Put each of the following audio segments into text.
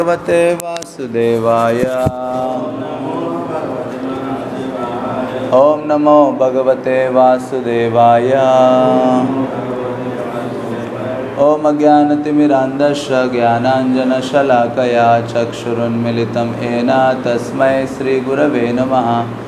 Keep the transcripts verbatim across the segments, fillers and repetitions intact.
भगवते वासुदेवाय। ओम नमो भगवते वासुदेवाय। ओम अज्ञानतिमिरान्धस्य ज्ञानाञ्जनशलाकया चक्षुरुन्मिलितं येन तस्मै श्रीगुरवे नमः।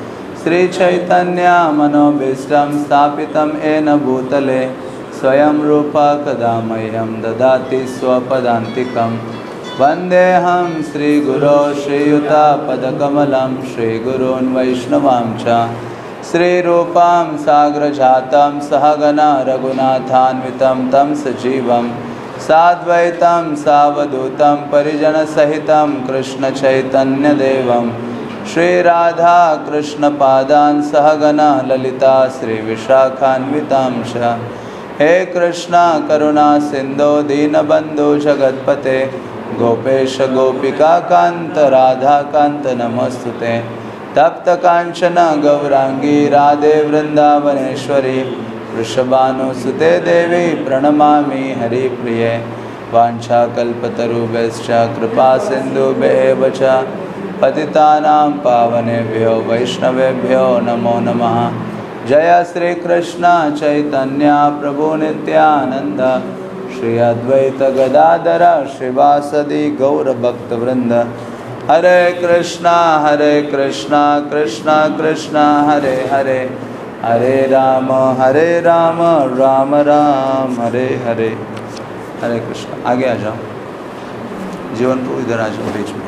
श्रीचैतन्यमनोभीष्टं स्थापितं येन भूतले स्वयं रूपा कदा मह्यं ददाति स्वपदान्तिकं। वन्देऽहं श्रीगुरो श्रीयुतापदकमलं श्रीगुरून् वैष्णवां च श्रीरूपां साग्रजातं सहगना रघुनाथान्वितं तं सजीवं साद्वैतं सावधूतं परिजनसहितं कृष्णचैतन्यदेवं श्रीराधा कृष्णपादान् सहगना ललिता श्रीविशाखान्वितां च। हे कृष्णा करुणा सिंधो दीनबंधु जगत्पते गोपेश गोपिका कांत राधा कांत नमस्तुते। तप्त कांचन गौरांगी राधे वृंदावनेश्वरी वृषभानुसुते देवी प्रणमामि हरिप्रिये। वाञ्छाकल्पतरुभ्यश्च कृपा सिन्धुभ्येव च पतितानां पावनेभ्यो वैष्णवेभ्यो नमो नमः। जय श्री कृष्ण चैतन्य प्रभु नित्यानंद श्री अद्वैत गदाधर श्रीवासदि गौर भक्तवृंद। हरे कृष्णा हरे कृष्णा कृष्णा कृष्णा हरे हरे हरे राम हरे राम राम राम हरे हरे। हरे कृष्णा। आगे आ जाओ, जीवन को इधर आ जाओ बीच में।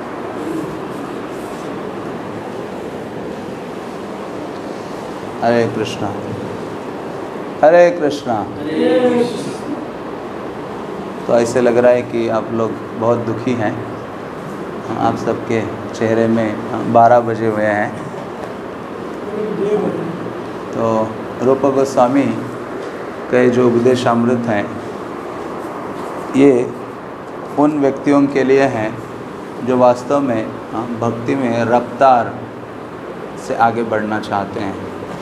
हरे कृष्णा हरे कृष्णा। तो ऐसे लग रहा है कि आप लोग बहुत दुखी हैं। आप सबके चेहरे में बारह बजे हुए हैं। तो रूप गोस्वामी के जो उपदेशामृत हैं ये उन व्यक्तियों के लिए हैं जो वास्तव में भक्ति में रफ्तार से आगे बढ़ना चाहते हैं।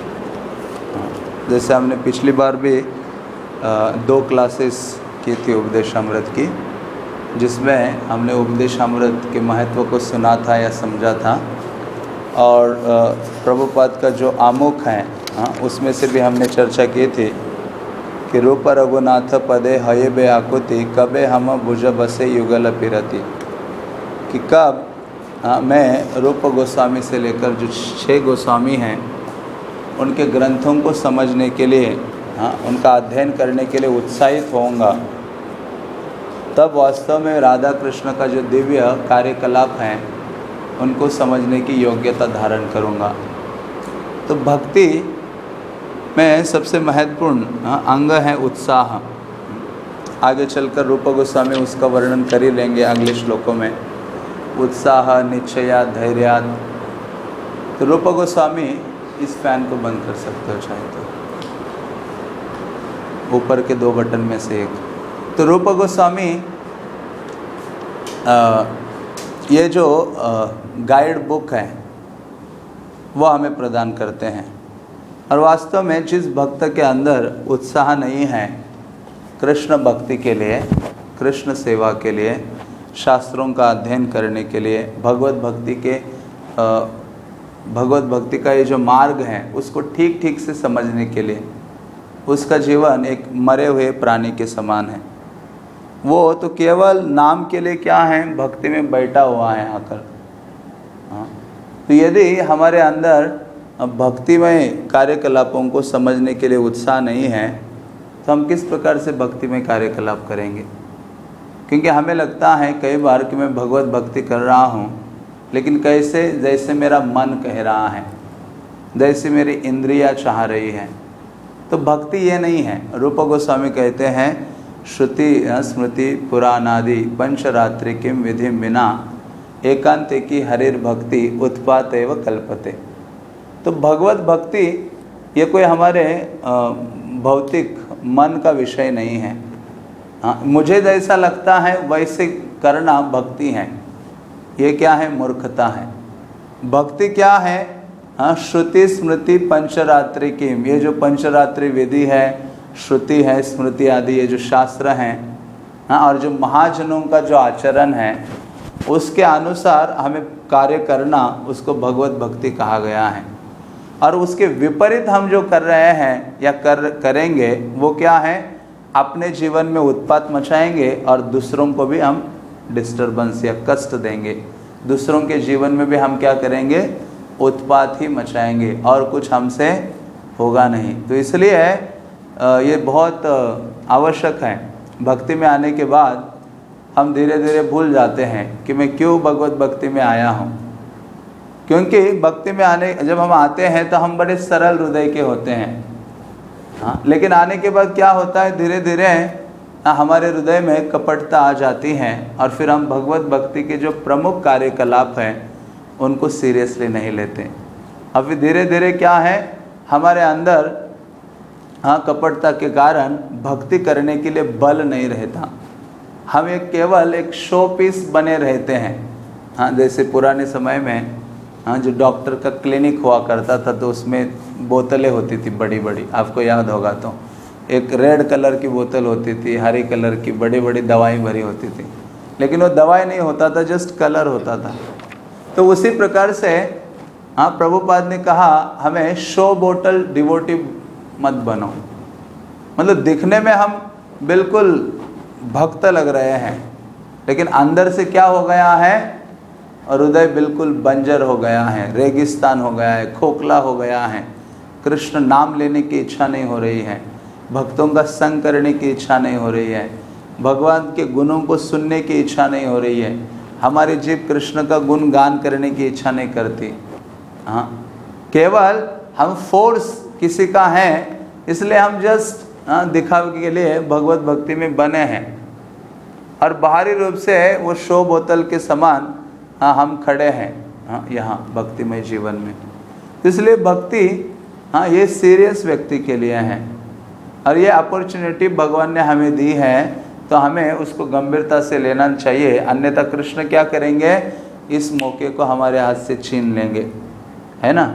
जैसे हमने पिछली बार भी दो क्लासेस की थी उपदेशामृत की, जिसमें हमने उपदेशामृत के महत्व को सुना था या समझा था। और प्रभुपाद का जो आमुख है उसमें से भी हमने चर्चा की थी कि रूप रघुनाथ पदे हये बे आकुति कबे हम भुज बसे युगल पिरति। कि कब हाँ, मैं रूप गोस्वामी से लेकर जो छः गोस्वामी हैं उनके ग्रंथों को समझने के लिए हाँ उनका अध्ययन करने के लिए उत्साहित होऊंगा, तब वास्तव में राधा कृष्ण का जो दिव्य कार्यकलाप हैं उनको समझने की योग्यता धारण करूंगा। तो भक्ति में सबसे महत्वपूर्ण हाँ, अंग है उत्साह। आगे चलकर रूप गोस्वामी उसका वर्णन कर ही लेंगे अगले श्लोकों में। उत्साह निश्चया धैर्यात्। तो रूप गोस्वामी इस फैन को बंद कर सकते हो चाहे तो, ऊपर के दो बटन में से एक। तो रूप गोस्वामी ये जो गाइड बुक है वो हमें प्रदान करते हैं। और वास्तव में जिस भक्त के अंदर उत्साह नहीं है कृष्ण भक्ति के लिए, कृष्ण सेवा के लिए, शास्त्रों का अध्ययन करने के लिए, भगवत भक्ति के भगवत भक्ति का ये जो मार्ग है उसको ठीक ठीक से समझने के लिए, उसका जीवन एक मरे हुए प्राणी के समान है। वो तो केवल नाम के लिए क्या है, भक्ति में बैठा हुआ है आकर। हाँ, तो यदि हमारे अंदर भक्तिमय कार्यकलापों को समझने के लिए उत्साह नहीं है तो हम किस प्रकार से भक्तिमय कार्यकलाप करेंगे। क्योंकि हमें लगता है कई बार कि मैं भगवत भक्ति कर रहा हूँ, लेकिन कैसे, जैसे मेरा मन कह रहा है, जैसे मेरी इंद्रियां चाह रही है। तो भक्ति ये नहीं है। रूप गोस्वामी कहते हैं श्रुति स्मृति पुराणादि पंचरात्रि किम विधि बिना एकांते की हरिर भक्ति उत्पात एव कल्पते। तो भगवत भक्ति ये कोई हमारे भौतिक मन का विषय नहीं है। हाँ, मुझे जैसा लगता है वैसे करना भक्ति है। ये क्या है, मूर्खता है। भक्ति क्या है, हाँ, श्रुति स्मृति पंचरात्रि की, ये जो पंचरात्रि विधि है, श्रुति है, स्मृति आदि ये जो शास्त्र हैं, हाँ, और जो महाजनों का जो आचरण है उसके अनुसार हमें कार्य करना, उसको भगवत भक्ति कहा गया है। और उसके विपरीत हम जो कर रहे हैं या कर करेंगे वो क्या है, अपने जीवन में उत्पात मचाएंगे और दूसरों को भी हम डिस्टर्बेंस या कष्ट देंगे। दूसरों के जीवन में भी हम क्या करेंगे, उत्पात ही मचाएंगे और कुछ हमसे होगा नहीं। तो इसलिए ये बहुत आवश्यक है। भक्ति में आने के बाद हम धीरे धीरे भूल जाते हैं कि मैं क्यों भगवत भक्ति में आया हूँ, क्योंकि भक्ति में आने जब हम आते हैं तो हम बड़े सरल हृदय के होते हैं। हाँ, लेकिन आने के बाद क्या होता है, धीरे धीरे हमारे हृदय में कपटता आ जाती है और फिर हम भगवत भक्ति के जो प्रमुख कार्यकलाप हैं उनको सीरियसली नहीं लेते। अब फिर धीरे धीरे क्या है, हमारे अंदर हाँ कपटता के कारण भक्ति करने के लिए बल नहीं रहता। हम एक केवल एक शो पीस बने रहते हैं। हाँ, जैसे पुराने समय में हाँ जो डॉक्टर का क्लिनिक हुआ करता था तो उसमें बोतलें होती थी बड़ी बड़ी, आपको याद होगा तो एक रेड कलर की बोतल होती थी, हरी कलर की बड़ी बड़ी दवाई भरी होती थी, लेकिन वो दवाई नहीं होता था, जस्ट कलर होता था। तो उसी प्रकार से हाँ प्रभुपाद ने कहा हमें शो बोतल डिवोटिव मत बनो। मतलब दिखने में हम बिल्कुल भक्त लग रहे हैं, लेकिन अंदर से क्या हो गया है, और हृदय बिल्कुल बंजर हो गया है, रेगिस्तान हो गया है, खोखला हो गया है। कृष्ण नाम लेने की इच्छा नहीं हो रही है, भक्तों का संग करने की इच्छा नहीं हो रही है, भगवान के गुणों को सुनने की इच्छा नहीं हो रही है, हमारी जीव कृष्ण का गुण गान करने की इच्छा नहीं करती। हाँ, केवल हम फोर्स किसी का है इसलिए हम जस्ट हाँ दिखावे के लिए भगवत भक्ति में बने हैं, और बाहरी रूप से वो शो बोतल के समान हाँ हम खड़े हैं हाँ यहाँ भक्तिमय जीवन में। इसलिए भक्ति हाँ ये सीरियस व्यक्ति के लिए है, और ये अपॉर्चुनिटी भगवान ने हमें दी है तो हमें उसको गंभीरता से लेना चाहिए। अन्यथा कृष्ण क्या करेंगे, इस मौके को हमारे हाथ से छीन लेंगे, है ना।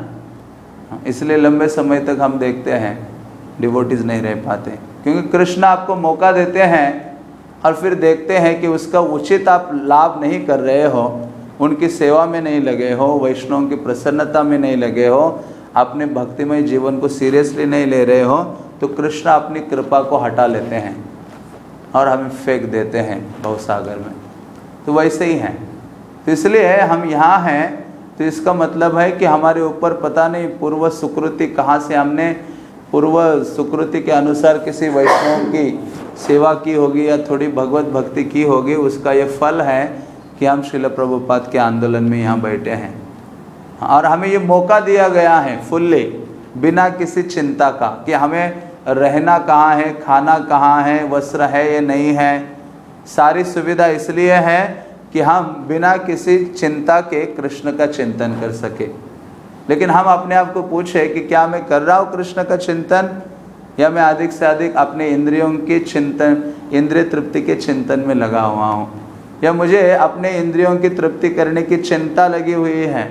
इसलिए लंबे समय तक हम देखते हैं डिवोटीज नहीं रह पाते, क्योंकि कृष्ण आपको मौका देते हैं और फिर देखते हैं कि उसका उचित आप लाभ नहीं कर रहे हो, उनकी सेवा में नहीं लगे हो, वैष्णवों की प्रसन्नता में नहीं लगे हो, अपने भक्तिमय जीवन को सीरियसली नहीं ले रहे हो, तो कृष्ण अपनी कृपा को हटा लेते हैं और हमें फेंक देते हैं भवसागर में। तो वैसे ही हैं। तो इसलिए हम यहाँ हैं तो इसका मतलब है कि हमारे ऊपर पता नहीं पूर्व सुकृति कहाँ से, हमने पूर्व सुकृति के अनुसार किसी वैष्णव की सेवा की होगी या थोड़ी भगवत भक्ति की होगी, उसका ये फल है कि हम श्रील प्रभुपाद के आंदोलन में यहाँ बैठे हैं। और हमें ये मौका दिया गया है फुल्ली, बिना किसी चिंता का कि हमें रहना कहाँ है, खाना कहाँ है, वस्त्र है या नहीं है। सारी सुविधा इसलिए है कि हम बिना किसी चिंता के कृष्ण का चिंतन कर सके। लेकिन हम अपने आप को पूछे कि क्या मैं कर रहा हूँ कृष्ण का चिंतन, या मैं अधिक से अधिक अपने इंद्रियों के चिंतन, इंद्रिय तृप्ति के चिंतन में लगा हुआ हूँ, या मुझे अपने इंद्रियों की तृप्ति करने की चिंता लगी हुई है।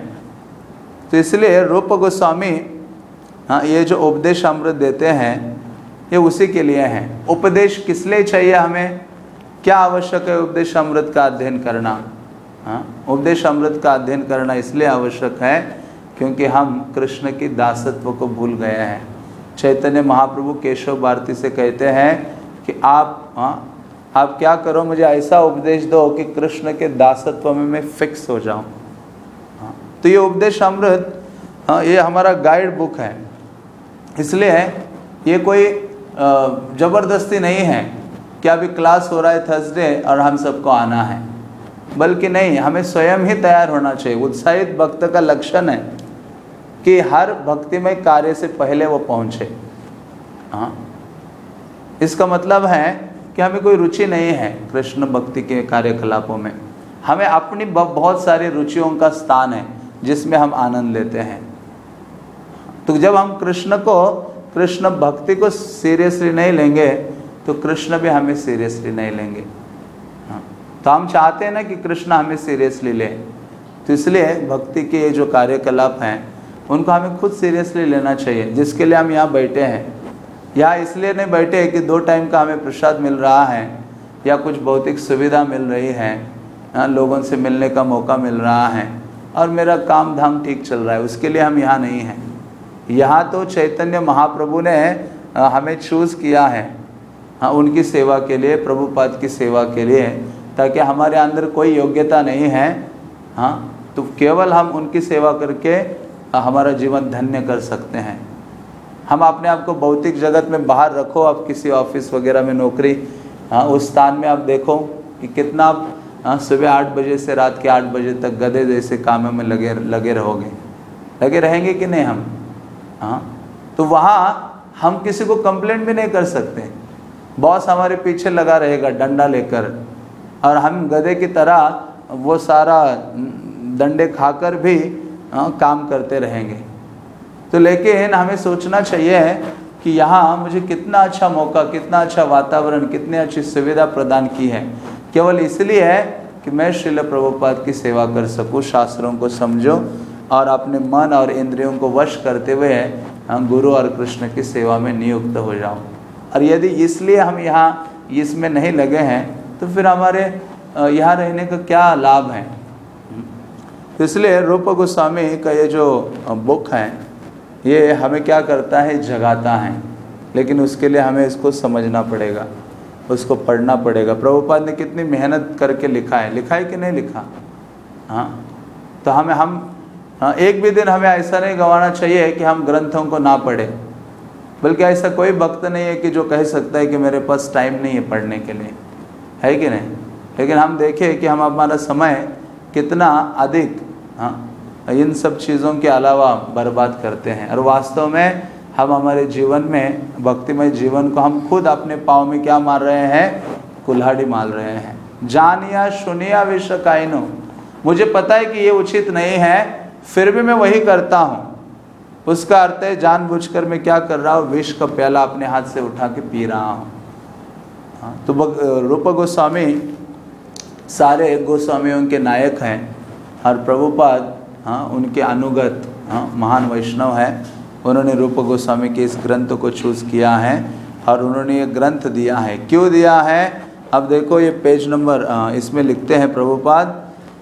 तो इसलिए रूप गोस्वामी हाँ ये जो उपदेश अमृत देते हैं ये उसी के लिए हैं। उपदेश किस लिए चाहिए, हमें क्या आवश्यक है उपदेश अमृत का अध्ययन करना। हाँ, उपदेश अमृत का अध्ययन करना इसलिए आवश्यक है क्योंकि हम कृष्ण की दासत्व को भूल गए हैं। चैतन्य महाप्रभु केशव भारती से कहते हैं कि आप हाँ आप क्या करो, मुझे ऐसा उपदेश दो कि कृष्ण के दासत्व में मैं फिक्स हो जाऊं। हाँ, तो ये उपदेश अमृत हाँ ये हमारा गाइड बुक है। इसलिए ये कोई ज़बरदस्ती नहीं है कि अभी क्लास हो रहा है थर्सडे और हम सबको आना है, बल्कि नहीं, हमें स्वयं ही तैयार होना चाहिए। उत्साहित भक्त का लक्षण है कि हर भक्तिमय कार्य से पहले वो पहुँचे। हाँ, इसका मतलब है कि हमें कोई रुचि नहीं है कृष्ण भक्ति के कार्यकलापों में, हमें अपनी बहुत सारी रुचियों का स्थान है जिसमें हम आनंद लेते हैं। तो जब हम कृष्ण को कृष्ण भक्ति को सीरियसली नहीं लेंगे तो कृष्ण भी हमें सीरियसली नहीं लेंगे। हाँ, तो हम चाहते हैं ना कि कृष्ण हमें सीरियसली ले, तो इसलिए भक्ति के ये जो कार्यकलाप हैं उनको हमें खुद सीरियसली लेना चाहिए। जिसके लिए हम यहाँ बैठे हैं, यहाँ इसलिए नहीं बैठे कि दो टाइम का हमें प्रसाद मिल रहा है या कुछ भौतिक सुविधा मिल रही है हाँ, लोगों से मिलने का मौका मिल रहा है और मेरा काम धाम ठीक चल रहा है, उसके लिए हम यहाँ नहीं हैं। यहाँ तो चैतन्य महाप्रभु ने हमें चूज़ किया है, हाँ, उनकी सेवा के लिए, प्रभुपाद की सेवा के लिए, ताकि हमारे अंदर कोई योग्यता नहीं है, हाँ, तो केवल हम उनकी सेवा करके हमारा जीवन धन्य कर सकते हैं। हम अपने आप को भौतिक जगत में बाहर रखो, आप किसी ऑफिस वगैरह में नौकरी, हाँ, उस स्थान में आप देखो कि कितना आप हाँ, सुबह आठ बजे से रात के आठ बजे तक गधे जैसे कामों में लगे लगे रहोगे, लगे रहेंगे कि नहीं हम, हाँ, तो वहाँ हम किसी को कंप्लेंट भी नहीं कर सकते। बॉस हमारे पीछे लगा रहेगा डंडा लेकर और हम गधे की तरह वो सारा डंडे खाकर भी हाँ, काम करते रहेंगे। तो लेकिन हमें सोचना चाहिए कि यहाँ मुझे कितना अच्छा मौका, कितना अच्छा वातावरण, कितनी अच्छी सुविधा प्रदान की है, केवल इसलिए है कि मैं श्रील प्रभुपाद की सेवा कर सकूँ, शास्त्रों को समझो और अपने मन और इंद्रियों को वश करते हुए हम गुरु और कृष्ण की सेवा में नियुक्त हो जाओ। और यदि इसलिए हम यहाँ इसमें नहीं लगे हैं तो फिर हमारे यहाँ रहने का क्या लाभ है। तो इसलिए रूप गोस्वामी का ये जो बुक है ये हमें क्या करता है, जगाता है, लेकिन उसके लिए हमें इसको समझना पड़ेगा, उसको पढ़ना पड़ेगा। प्रभुपाद ने कितनी मेहनत करके लिखा है, लिखा है कि नहीं लिखा, हाँ, तो हमें हम हाँ, एक भी दिन हमें ऐसा नहीं गंवाना चाहिए कि हम ग्रंथों को ना पढ़ें। बल्कि ऐसा कोई भक्त नहीं है कि जो कह सकता है कि मेरे पास टाइम नहीं है पढ़ने के लिए, है कि नहीं। लेकिन हम देखें कि हम हमारा समय कितना अधिक हाँ इन सब चीज़ों के अलावा बर्बाद करते हैं, और वास्तव में हम हमारे जीवन में, भक्तिमय जीवन को हम खुद अपने पाँव में क्या मार रहे हैं, कुल्हाड़ी मार रहे हैं। जानिया सुनिया विश्व काइनो, मुझे पता है कि ये उचित नहीं है, फिर भी मैं वही करता हूँ। उसका अर्थ है जानबूझकर मैं क्या कर रहा हूँ, विष का प्याला अपने हाथ से उठा के पी रहा हूँ। हाँ, तो रूप गोस्वामी सारे गोस्वामियों के नायक हैं और प्रभुपाद हाँ उनके अनुगत हाँ महान वैष्णव है। उन्होंने रूप गोस्वामी के इस ग्रंथ को चूज़ किया है और उन्होंने ये ग्रंथ दिया है। क्यों दिया है, अब देखो ये पेज नंबर इसमें लिखते हैं प्रभुपाद,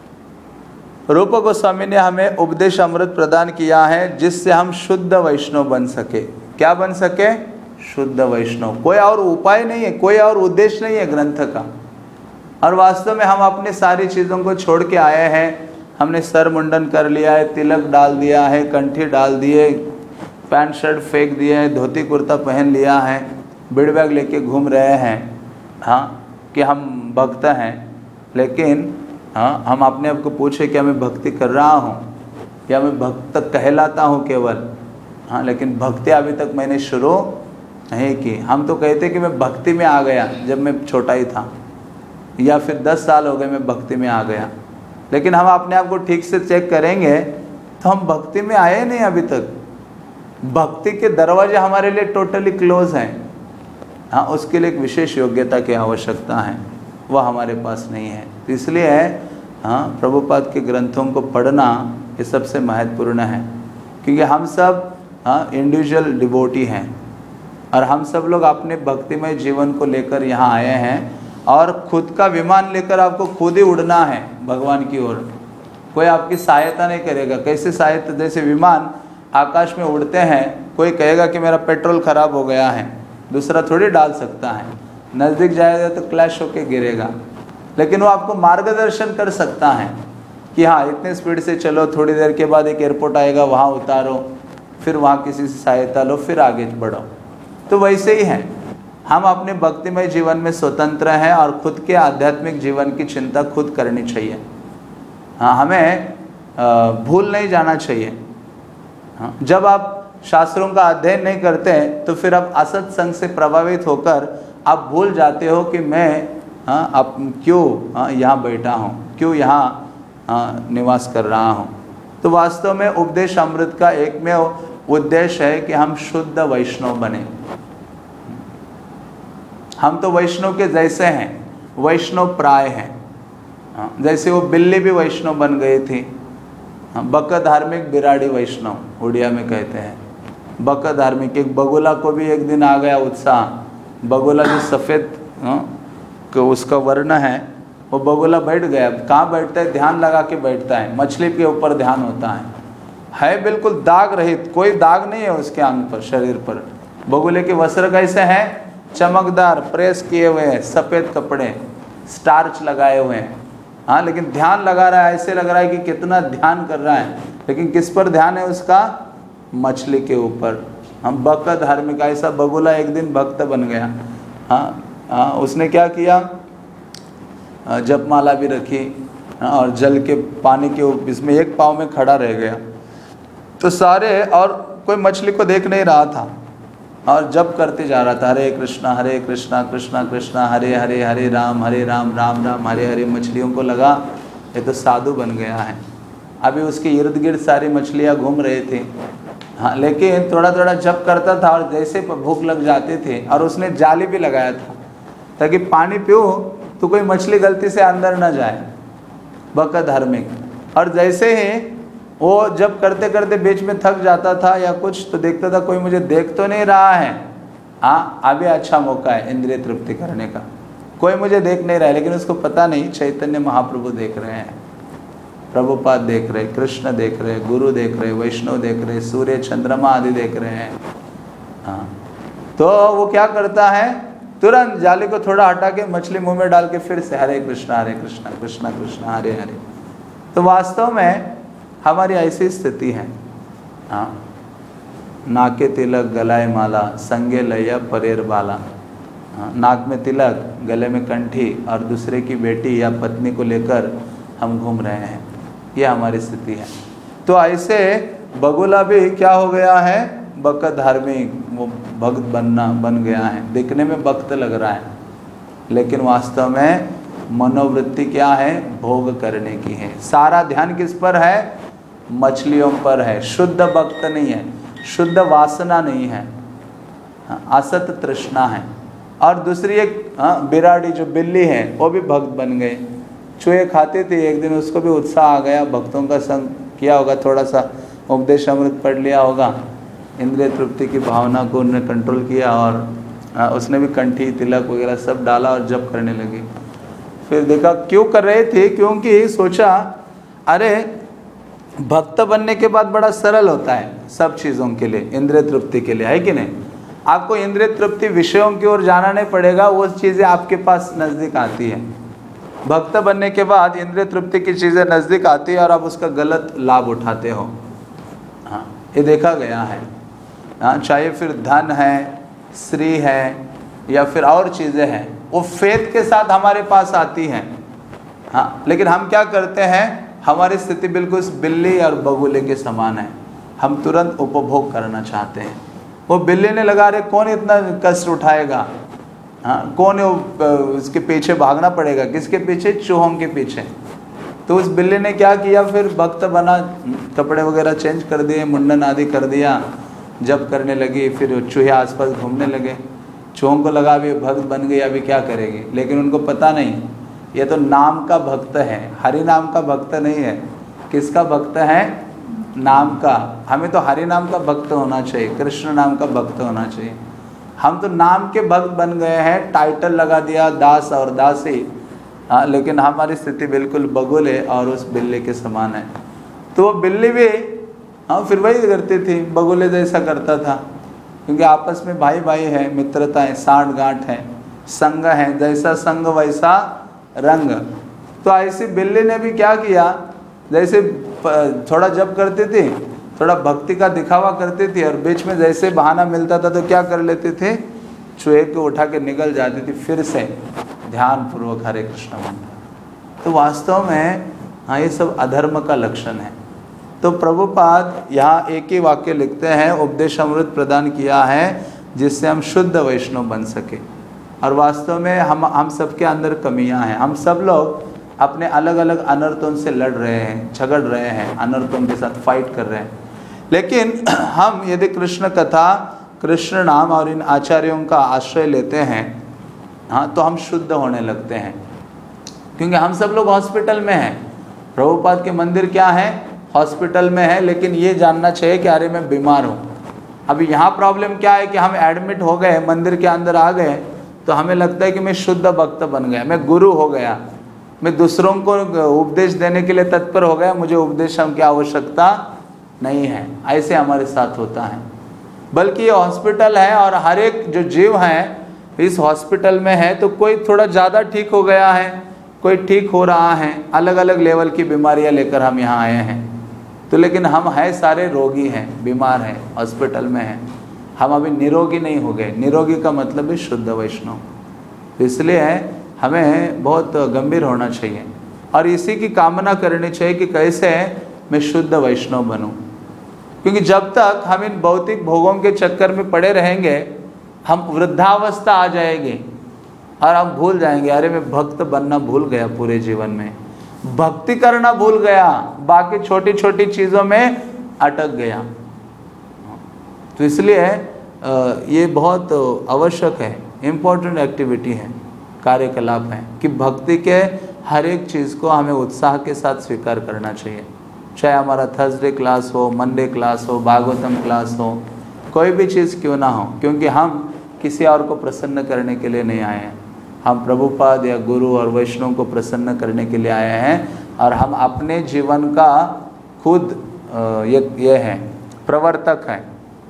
रूप गोस्वामी ने हमें उपदेश अमृत प्रदान किया है जिससे हम शुद्ध वैष्णव बन सके। क्या बन सके, शुद्ध वैष्णव। कोई और उपाय नहीं है, कोई और उद्देश्य नहीं है ग्रंथ का। और वास्तव में हम अपनी सारी चीज़ों को छोड़ के आए हैं। हमने सर मुंडन कर लिया है, तिलक डाल दिया है, कंठी डाल दिए, पैंट शर्ट फेंक दिए हैं, धोती कुर्ता पहन लिया है, बिड़ बैग लेके घूम रहे हैं हाँ कि हम भक्त हैं। लेकिन हाँ हम अपने आप को पूछे क्या मैं भक्ति कर रहा हूँ या मैं भक्त कहलाता हूँ केवल, हाँ, लेकिन भक्ति अभी तक मैंने शुरू नहीं की। हम तो कहते कि मैं भक्ति में आ गया जब मैं छोटा ही था, या फिर दस साल हो गए मैं भक्ति में आ गया, लेकिन हम अपने आप को ठीक से चेक करेंगे तो हम भक्ति में आए नहीं अभी तक। भक्ति के दरवाजे हमारे लिए टोटली क्लोज हैं। हाँ, उसके लिए एक विशेष योग्यता की आवश्यकता है, वह हमारे पास नहीं है। तो इसलिए हाँ प्रभुपाद के ग्रंथों को पढ़ना ये सबसे महत्वपूर्ण है, क्योंकि हम सब हाँ इंडिविजुअल डिवोटी हैं और हम सब लोग अपने भक्तिमय जीवन को लेकर यहाँ आए हैं और खुद का विमान लेकर आपको खुद ही उड़ना है भगवान की ओर। कोई आपकी सहायता नहीं करेगा। कैसे सहायता, जैसे विमान आकाश में उड़ते हैं, कोई कहेगा कि मेरा पेट्रोल ख़राब हो गया है, दूसरा थोड़ी डाल सकता है, नज़दीक जाएगा तो क्लैश होके गिरेगा। लेकिन वो आपको मार्गदर्शन कर सकता है कि हाँ इतने स्पीड से चलो, थोड़ी देर के बाद एक एयरपोर्ट आएगा, वहाँ उतारो, फिर वहाँ किसी से सहायता लो, फिर आगे बढ़ो। तो वैसे ही है, हम अपने भक्तिमय जीवन में स्वतंत्र हैं और खुद के आध्यात्मिक जीवन की चिंता खुद करनी चाहिए। हाँ, हमें भूल नहीं जाना चाहिए। हाँ, जब आप शास्त्रों का अध्ययन नहीं करते तो फिर आप असत्संग से प्रभावित होकर आप भूल जाते हो कि मैं हाँ अब क्यों हाँ यहाँ बैठा हूँ, क्यों यहाँ हाँ निवास कर रहा हूँ। तो वास्तव में उपदेश अमृत का एक में उद्देश्य है कि हम शुद्ध वैष्णव बने। हम तो वैष्णव के जैसे हैं, वैष्णव प्राय हैं। हाँ, जैसे वो बिल्ली भी वैष्णव बन गई थी। हाँ, बक धार्मिक बिराड़ी वैष्णव उड़िया में कहते हैं। बक धार्मिक, एक बगुला को भी एक दिन आ गया उत्साह। बगुला जो सफ़ेद हाँ, उसका वर्ण है वो बगुला बैठ गया। कहाँ बैठता है? ध्यान लगा के बैठता है, मछली के ऊपर ध्यान होता है है बिल्कुल दाग रहित, कोई दाग नहीं है उसके अंग पर, शरीर पर। बगुले के वस्त्र कैसे हैं? चमकदार, प्रेस किए हुए हैं, सफ़ेद कपड़े, स्टार्च लगाए हुए हैं। हाँ, लेकिन ध्यान लगा रहा है, ऐसे लग रहा है कि कितना ध्यान कर रहा है, लेकिन किस पर ध्यान है उसका? मछली के ऊपर। हम भक्त धार्मिक, ऐसा बगुला एक दिन भक्त बन गया। हाँ हाँ, उसने क्या किया? जपमाला भी रखी और जल के पानी के इसमें एक पाँव में खड़ा रह गया। तो सारे, और कोई मछली को देख नहीं रहा था और जप करते जा रहा था, हरे कृष्णा हरे कृष्णा कृष्णा कृष्णा हरे हरे हरे राम हरे राम राम राम हरे हरे। मछलियों को लगा ये तो साधु बन गया है। अभी उसके इर्द गिर्द सारी मछलियाँ घूम रहे थे। हाँ, लेकिन थोड़ा थोड़ा जप करता था और जैसे भूख लग जाते थे, और उसने जाली भी लगाया था ताकि पानी पियो तो कोई मछली गलती से अंदर न जाए, भक्त धार्मिक। और जैसे ही वो जब करते करते बीच में थक जाता था या कुछ, तो देखता था कोई मुझे देख तो नहीं रहा है। हाँ, अभी अच्छा मौका है इंद्रिय तृप्ति करने का, कोई मुझे देख नहीं रहा है। लेकिन उसको पता नहीं चैतन्य महाप्रभु देख रहे हैं, प्रभुपाद देख रहे, कृष्ण देख रहे, गुरु देख रहे, वैष्णव देख रहे, सूर्य चंद्रमा आदि देख रहे हैं। हाँ, तो वो क्या करता है? तुरंत जाली को थोड़ा हटा के मछली मुंह में डाल के फिर से हरे कृष्णा हरे कृष्णा कृष्णा कृष्णा हरे हरे। तो वास्तव में हमारी ऐसी स्थिति है। हाँ, नाके तिलक गलाए माला संगे लैया परेर बाला। हाँ, नाक में तिलक, गले में कंठी और दूसरे की बेटी या पत्नी को लेकर हम घूम रहे हैं, ये हमारी स्थिति है। तो ऐसे बगुला भी क्या हो गया है? भक्त धार्मिक, वो भक्त बनना बन गया है। दिखने में भक्त लग रहा है, लेकिन वास्तव में मनोवृत्ति क्या है? भोग करने की है। सारा ध्यान किस पर है? मछलियों पर है। शुद्ध भक्त नहीं है, शुद्ध वासना नहीं है, असत तृष्णा है। और दूसरी एक हाँ, बिराड़ी जो बिल्ली है, वो भी भक्त बन गए। चूहे खाते थे, एक दिन उसको भी उत्साह आ गया, भक्तों का संग किया होगा, थोड़ा सा उपदेश अमृत पढ़ लिया होगा, इंद्रिय तृप्ति की भावना को उन्होंने कंट्रोल किया और आ, उसने भी कंठी तिलक वगैरह सब डाला और जप करने लगी। फिर देखा क्यों कर रहे थे? क्योंकि सोचा अरे भक्त बनने के बाद बड़ा सरल होता है सब चीज़ों के लिए, इंद्रिय तृप्ति के लिए, है कि नहीं? आपको इंद्रिय तृप्ति विषयों की ओर जाना नहीं पड़ेगा, वो चीज़ें आपके पास नज़दीक आती है। भक्त बनने के बाद इंद्रिय तृप्ति की चीज़ें नज़दीक आती है और आप उसका गलत लाभ उठाते हो। हाँ, ये देखा गया है। हाँ, चाहे फिर धन है, स्त्री है या फिर और चीज़ें हैं, वो फेथ के साथ हमारे पास आती हैं। हाँ, लेकिन हम क्या करते हैं? हमारी स्थिति बिल्कुल बिल्ली और बगुले के समान है। हम तुरंत उपभोग करना चाहते हैं। वो बिल्ली ने लगा रहे, कौन इतना कष्ट उठाएगा? हाँ, कौन उसके पीछे भागना पड़ेगा? किसके पीछे? चूहों के पीछे। तो उस बिल्ली ने क्या किया? फिर भक्त बना, कपड़े वगैरह चेंज कर दिए, मुंडन आदि कर दिया, जप करने लगी। फिर चूहे आसपास घूमने लगे। चूहों को लगा अभी भक्त बन गई, अभी क्या करेगी? लेकिन उनको पता नहीं, ये तो नाम का भक्त है, हरि नाम का भक्त नहीं है। किसका भक्त है? नाम का। हमें तो हरि नाम का भक्त होना चाहिए, कृष्ण नाम का भक्त होना चाहिए। हम तो नाम के भक्त बन गए हैं, टाइटल लगा दिया दास और दासी। हाँ, लेकिन हमारी स्थिति बिल्कुल बगुले और उस बिल्ली के समान है। तो वो बिल्ली भी हाँ फिर वही करती थी, बगुले जैसा करता था, क्योंकि आपस में भाई भाई है, मित्रता है, साठ गांठ है, संग है, जैसा संग वैसा रंग। तो ऐसी बिल्ली ने भी क्या किया? जैसे थोड़ा जप करती थी, थोड़ा भक्ति का दिखावा करती थी, और बीच में जैसे बहाना मिलता था तो क्या कर लेते थे? चूहे को उठा के निकल जाती थी, फिर से ध्यान पूर्वक हरे कृष्ण मंत्र। तो वास्तव में हाँ, ये सब अधर्म का लक्षण है। तो प्रभुपाद यहाँ एक ही वाक्य लिखते हैं, उपदेश अमृत प्रदान किया है जिससे हम शुद्ध वैष्णव बन सके। और वास्तव में हम हम सबके अंदर कमियां हैं। हम सब लोग अपने अलग अलग अनर्थों से लड़ रहे हैं, झगड़ रहे हैं, अनर्थों के साथ फाइट कर रहे हैं। लेकिन हम यदि कृष्ण कथा, कृष्ण नाम और इन आचार्यों का आश्रय लेते हैं, हाँ, तो हम शुद्ध होने लगते हैं। क्योंकि हम सब लोग हॉस्पिटल में हैं। प्रभुपाद के मंदिर क्या है? हॉस्पिटल में है। लेकिन ये जानना चाहिए कि अरे मैं बीमार हूँ। अभी यहाँ प्रॉब्लम क्या है कि हम एडमिट हो गए, मंदिर के अंदर आ गए, तो हमें लगता है कि मैं शुद्ध भक्त बन गया, मैं गुरु हो गया। मैं दूसरों को उपदेश देने के लिए तत्पर हो गया, मुझे उपदेशों की आवश्यकता नहीं है, ऐसे हमारे साथ होता है। बल्कि ये हॉस्पिटल है और हर एक जो जीव है इस हॉस्पिटल में है, तो कोई थोड़ा ज़्यादा ठीक हो गया है, कोई ठीक हो रहा है, अलग अलग लेवल की बीमारियां लेकर हम यहाँ आए हैं। तो लेकिन हम हैं सारे रोगी हैं, बीमार हैं, हॉस्पिटल में हैं, हम अभी निरोगी नहीं हो गए। निरोगी का मतलब है शुद्ध वैष्णव। तो इसलिए हमें बहुत गंभीर होना चाहिए और इसी की कामना करनी चाहिए कि कैसे मैं शुद्ध वैष्णव बनूं। क्योंकि जब तक हम इन भौतिक भोगों के चक्कर में पड़े रहेंगे, हम वृद्धावस्था आ जाएगी और हम भूल जाएंगे, अरे मैं भक्त बनना भूल गया, पूरे जीवन में भक्ति करना भूल गया, बाकी छोटी छोटी चीज़ों में अटक गया। तो इसलिए ये बहुत आवश्यक है, इम्पोर्टेंट एक्टिविटी है, कार्यकलाप है कि भक्ति के हर एक चीज़ को हमें उत्साह के साथ स्वीकार करना चाहिए। चाहे हमारा थर्सडे क्लास हो, मंडे क्लास हो, भागवतम क्लास हो, कोई भी चीज़ क्यों ना हो, क्योंकि हम किसी और को प्रसन्न करने के लिए नहीं आए हैं, हम प्रभुपाद या गुरु और वैष्णव को प्रसन्न करने के लिए आए हैं। और हम अपने जीवन का खुद ये ये है प्रवर्तक हैं।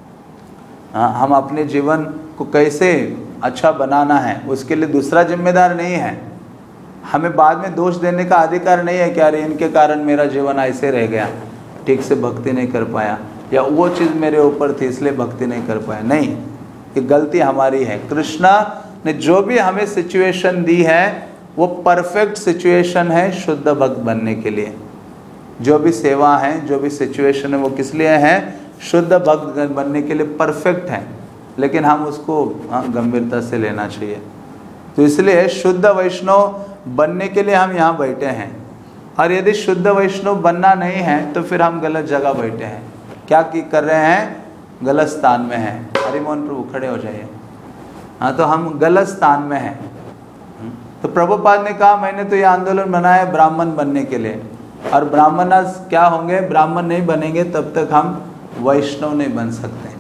हम अपने जीवन को कैसे अच्छा बनाना है उसके लिए दूसरा जिम्मेदार नहीं है। हमें बाद में दोष देने का अधिकार नहीं है कि अरे इनके कारण मेरा जीवन ऐसे रह गया, ठीक से भक्ति नहीं कर पाया, या वो चीज़ मेरे ऊपर थी इसलिए भक्ति नहीं कर पाया। नहीं, ये गलती हमारी है। कृष्णा ने जो भी हमें सिचुएशन दी है वो परफेक्ट सिचुएशन है शुद्ध भक्त बनने के लिए। जो भी सेवा है, जो भी सिचुएशन है, वो किस लिए है? शुद्ध भक्त बनने के लिए परफेक्ट है। लेकिन हम उसको गंभीरता से लेना चाहिए। तो इसलिए शुद्ध वैष्णव बनने के लिए हम यहाँ बैठे हैं। और यदि शुद्ध वैष्णव बनना नहीं है तो फिर हम गलत जगह बैठे हैं। क्या की कर रहे हैं? गलत स्थान में हैं। हरिमोहन प्रभु खड़े हो जाइए। हाँ, तो हम गलत स्थान में हैं। तो प्रभुपाद ने कहा मैंने तो ये आंदोलन बनाया ब्राह्मण बनने के लिए, और ब्राह्मण क्या होंगे? ब्राह्मण नहीं बनेंगे तब तक हम वैष्णव नहीं बन सकते।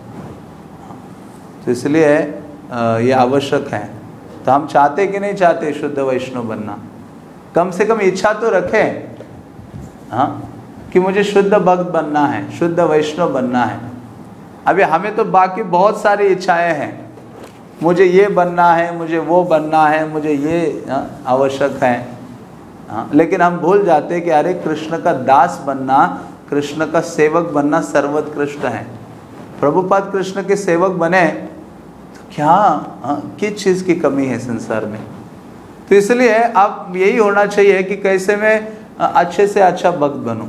तो इसलिए ये आवश्यक है। तो हम चाहते कि नहीं चाहते शुद्ध वैष्णव बनना? कम से कम इच्छा तो रखें, हाँ, कि मुझे शुद्ध भक्त बनना है, शुद्ध वैष्णव बनना है। अभी हमें तो बाकी बहुत सारी इच्छाएं हैं, मुझे ये बनना है, मुझे वो बनना है, मुझे ये आवश्यक है, हाँ, लेकिन हम भूल जाते हैं कि अरे कृष्ण का दास बनना, कृष्ण का सेवक बनना सर्वोत्कृष्ट है। प्रभुपाद कृष्ण के सेवक बने तो क्या किस चीज़ की कमी है संसार में? तो इसलिए अब यही होना चाहिए कि कैसे मैं अच्छे से अच्छा भक्त बनूं,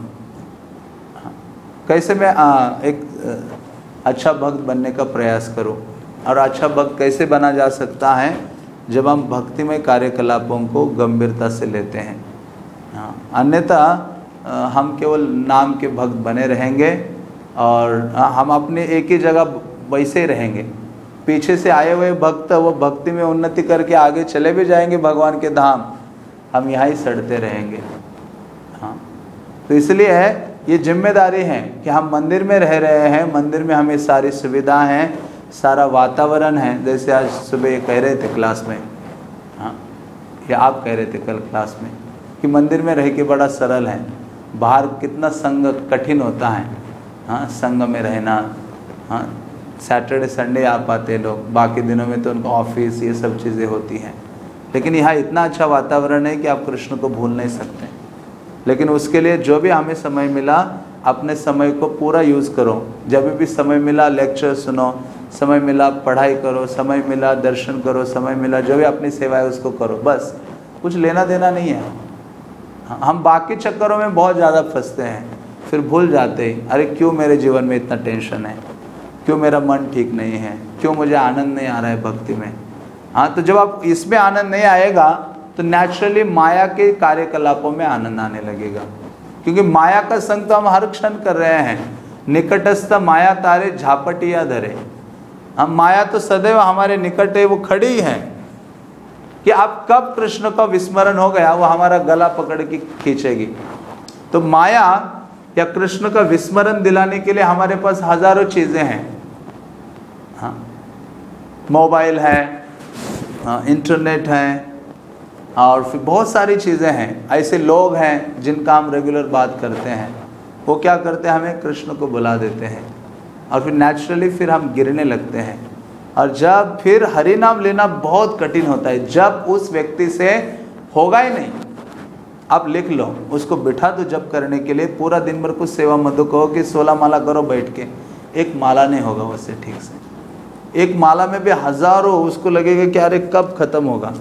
कैसे मैं एक अच्छा भक्त बनने का प्रयास करूं। और अच्छा भक्त कैसे बना जा सकता है? जब हम भक्तिमय कार्यकलापों को गंभीरता से लेते हैं। हाँ, अन्यथा हम केवल नाम के भक्त बने रहेंगे और हम अपने एक ही जगह वैसे ही रहेंगे। पीछे से आए हुए भक्त वो भक्ति में उन्नति करके आगे चले भी जाएंगे भगवान के धाम, हम यहाँ ही सड़ते रहेंगे। हाँ, तो इसलिए ये जिम्मेदारी है कि हम मंदिर में रह रहे हैं, मंदिर में हमें सारी सुविधा हैं, सारा वातावरण है। जैसे आज सुबह ये कह रहे थे क्लास में, हाँ, ये आप कह रहे थे कल क्लास में कि मंदिर में रह के बड़ा सरल है, बाहर कितना संग कठिन होता है। हाँ, संग में रहना। हाँ, सैटरडे संडे आ पाते लोग, बाकी दिनों में तो उनका ऑफिस ये सब चीज़ें होती हैं। लेकिन यहाँ इतना अच्छा वातावरण है कि आप कृष्ण को भूल नहीं सकते। लेकिन उसके लिए जो भी हमें समय मिला, अपने समय को पूरा यूज़ करो। जब भी समय मिला लेक्चर सुनो, समय मिला पढ़ाई करो, समय मिला दर्शन करो, समय मिला जो भी अपनी सेवा है उसको करो। बस कुछ लेना देना नहीं है। हम बाकी चक्करों में बहुत ज़्यादा फंसते हैं, फिर भूल जाते हैं अरे क्यों मेरे जीवन में इतना टेंशन है, क्यों मेरा मन ठीक नहीं है, क्यों मुझे आनंद नहीं आ रहा है भक्ति में। हाँ, तो जब आप इसमें आनंद नहीं आएगा तो नेचुरली माया के कार्यकलापों में आनंद आने लगेगा। क्योंकि माया का संग तो हम हर क्षण कर रहे हैं। निकटस्थ माया तारे झापटिया धरे। हम माया तो सदैव हमारे निकट है, वो खड़ी है कि आप कब कृष्ण का विस्मरण हो गया वो हमारा गला पकड़ के खींचेगी। तो माया या कृष्ण का विस्मरण दिलाने के लिए हमारे पास हजारों चीज़ें हैं। हाँ, मोबाइल है, हाँ, इंटरनेट है, और फिर बहुत सारी चीज़ें हैं। ऐसे लोग हैं जिनका हम रेगुलर बात करते हैं, वो क्या करते हैं, हमें कृष्ण को बुला देते हैं और फिर नेचुरली फिर हम गिरने लगते हैं। और जब फिर हरि नाम लेना बहुत कठिन होता है, जब उस व्यक्ति से होगा ही नहीं। आप लिख लो, उसको बिठा दो जब करने के लिए, पूरा दिन भर कुछ सेवा मत कहो कि सोलह माला करो बैठ के, एक माला नहीं होगा उससे ठीक से। एक माला में भी हजारों, उसको लगेगा कि अरे कब खत्म होगा।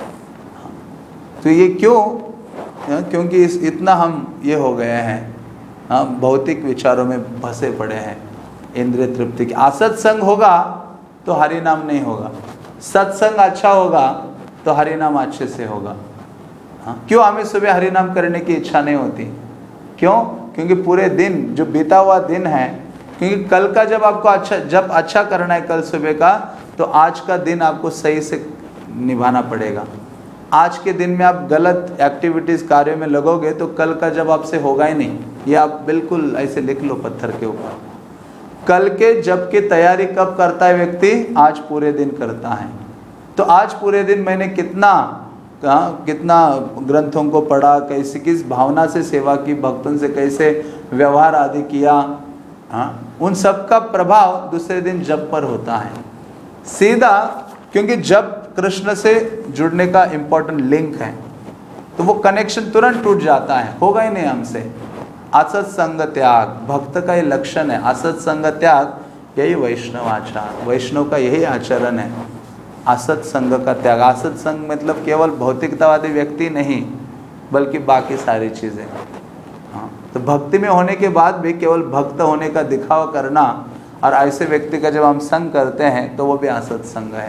तो ये क्यों? क्योंकि इस इतना हम ये हो गए हैं, हाँ, भौतिक विचारों में फंसे पड़े हैं, इंद्रिय तृप्ति की। असत्संग होगा तो हरि नाम नहीं होगा, सत्संग अच्छा होगा तो हरि नाम अच्छे से होगा। हाँ, क्यों हमें सुबह हरि नाम करने की इच्छा नहीं होती? क्यों? क्योंकि पूरे दिन जो बीता हुआ दिन है, क्योंकि कल का जब आपको अच्छा जब अच्छा करना है कल सुबह का, तो आज का दिन आपको सही से निभाना पड़ेगा। आज के दिन में आप गलत एक्टिविटीज़ कार्य में लगोगे तो कल का जब आपसे होगा ही नहीं। ये आप बिल्कुल ऐसे लिख लो पत्थर के ऊपर। कल के जब की तैयारी कब करता है व्यक्ति? आज पूरे दिन करता है। तो आज पूरे दिन मैंने कितना कहाँ कितना ग्रंथों को पढ़ा, कैसे किस भावना से सेवा की, भक्तों से कैसे व्यवहार आदि किया, हाँ, उन सब का प्रभाव दूसरे दिन जप पर होता है सीधा। क्योंकि जब कृष्ण से जुड़ने का इम्पोर्टेंट लिंक है तो वो कनेक्शन तुरंत टूट जाता है, होगा ही नहीं हमसे। असत संग त्याग भक्त का ये लक्षण है। असत संग त्याग यही वैष्णव आचार, वैष्णव का यही आचरण है, असत संग का त्याग। असत संग मतलब केवल भौतिकतावादी व्यक्ति नहीं, बल्कि बाकी सारी चीज़ें। हाँ, तो भक्ति में होने के बाद भी केवल भक्त होने का दिखावा करना, और ऐसे व्यक्ति का जब हम संग करते हैं तो वो भी असत संग है।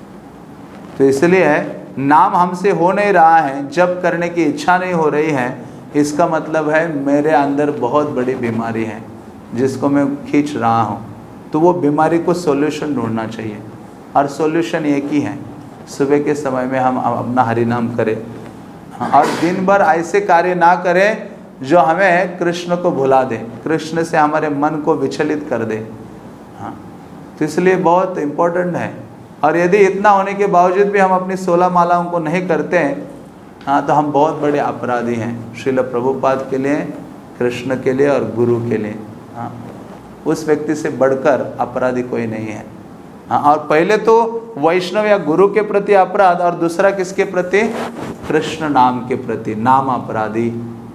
तो इसलिए नाम हमसे हो नहीं रहा है, जब करने की इच्छा नहीं हो रही है, इसका मतलब है मेरे अंदर बहुत बड़ी बीमारी है जिसको मैं खींच रहा हूँ। तो वो बीमारी को सॉल्यूशन ढूंढना चाहिए, और सॉल्यूशन एक ही है, सुबह के समय में हम अपना हरि नाम करें, और दिन भर ऐसे कार्य ना करें जो हमें कृष्ण को भुला दे, कृष्ण से हमारे मन को विचलित कर दे। हाँ, तो इसलिए बहुत इम्पोर्टेंट है। और यदि इतना होने के बावजूद भी हम अपनी सोलह मालाओं को नहीं करते हैं, हाँ, तो हम बहुत बड़े अपराधी हैं श्रील प्रभुपाद के लिए, कृष्ण के लिए और गुरु के लिए। हाँ, उस व्यक्ति से बढ़कर अपराधी कोई नहीं है। हाँ, और पहले तो वैष्णव या गुरु के प्रति अपराध, और दूसरा किसके प्रति? कृष्ण नाम के प्रति, नाम अपराधी।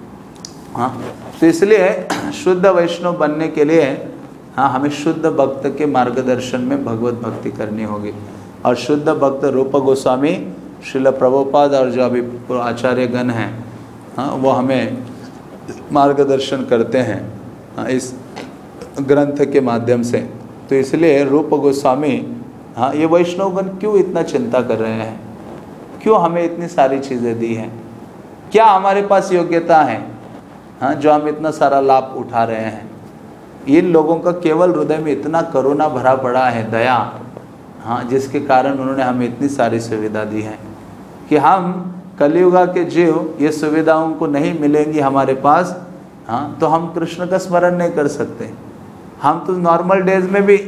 हाँ, तो इसलिए शुद्ध वैष्णव बनने के लिए हाँ हमें शुद्ध भक्त के मार्गदर्शन में भगवत भक्ति करनी होगी। और शुद्ध भक्त रूप गोस्वामी, श्रील प्रभुपाद और जो अभी आचार्य गण हैं, हाँ, वो हमें मार्गदर्शन करते हैं हाँ, इस ग्रंथ के माध्यम से। तो इसलिए रूप गोस्वामी हाँ ये वैष्णवगण क्यों इतना चिंता कर रहे हैं, क्यों हमें इतनी सारी चीज़ें दी हैं, क्या हमारे पास योग्यता है हाँ जो हम इतना सारा लाभ उठा रहे हैं। इन लोगों का केवल हृदय में इतना करुणा भरा पड़ा है, दया, हाँ, जिसके कारण उन्होंने हमें इतनी सारी सुविधा दी है कि हम कलियुगा के जीव ये सुविधाओं को नहीं मिलेंगी हमारे पास, हाँ, तो हम कृष्ण का स्मरण नहीं कर सकते। हम तो नॉर्मल डेज में भी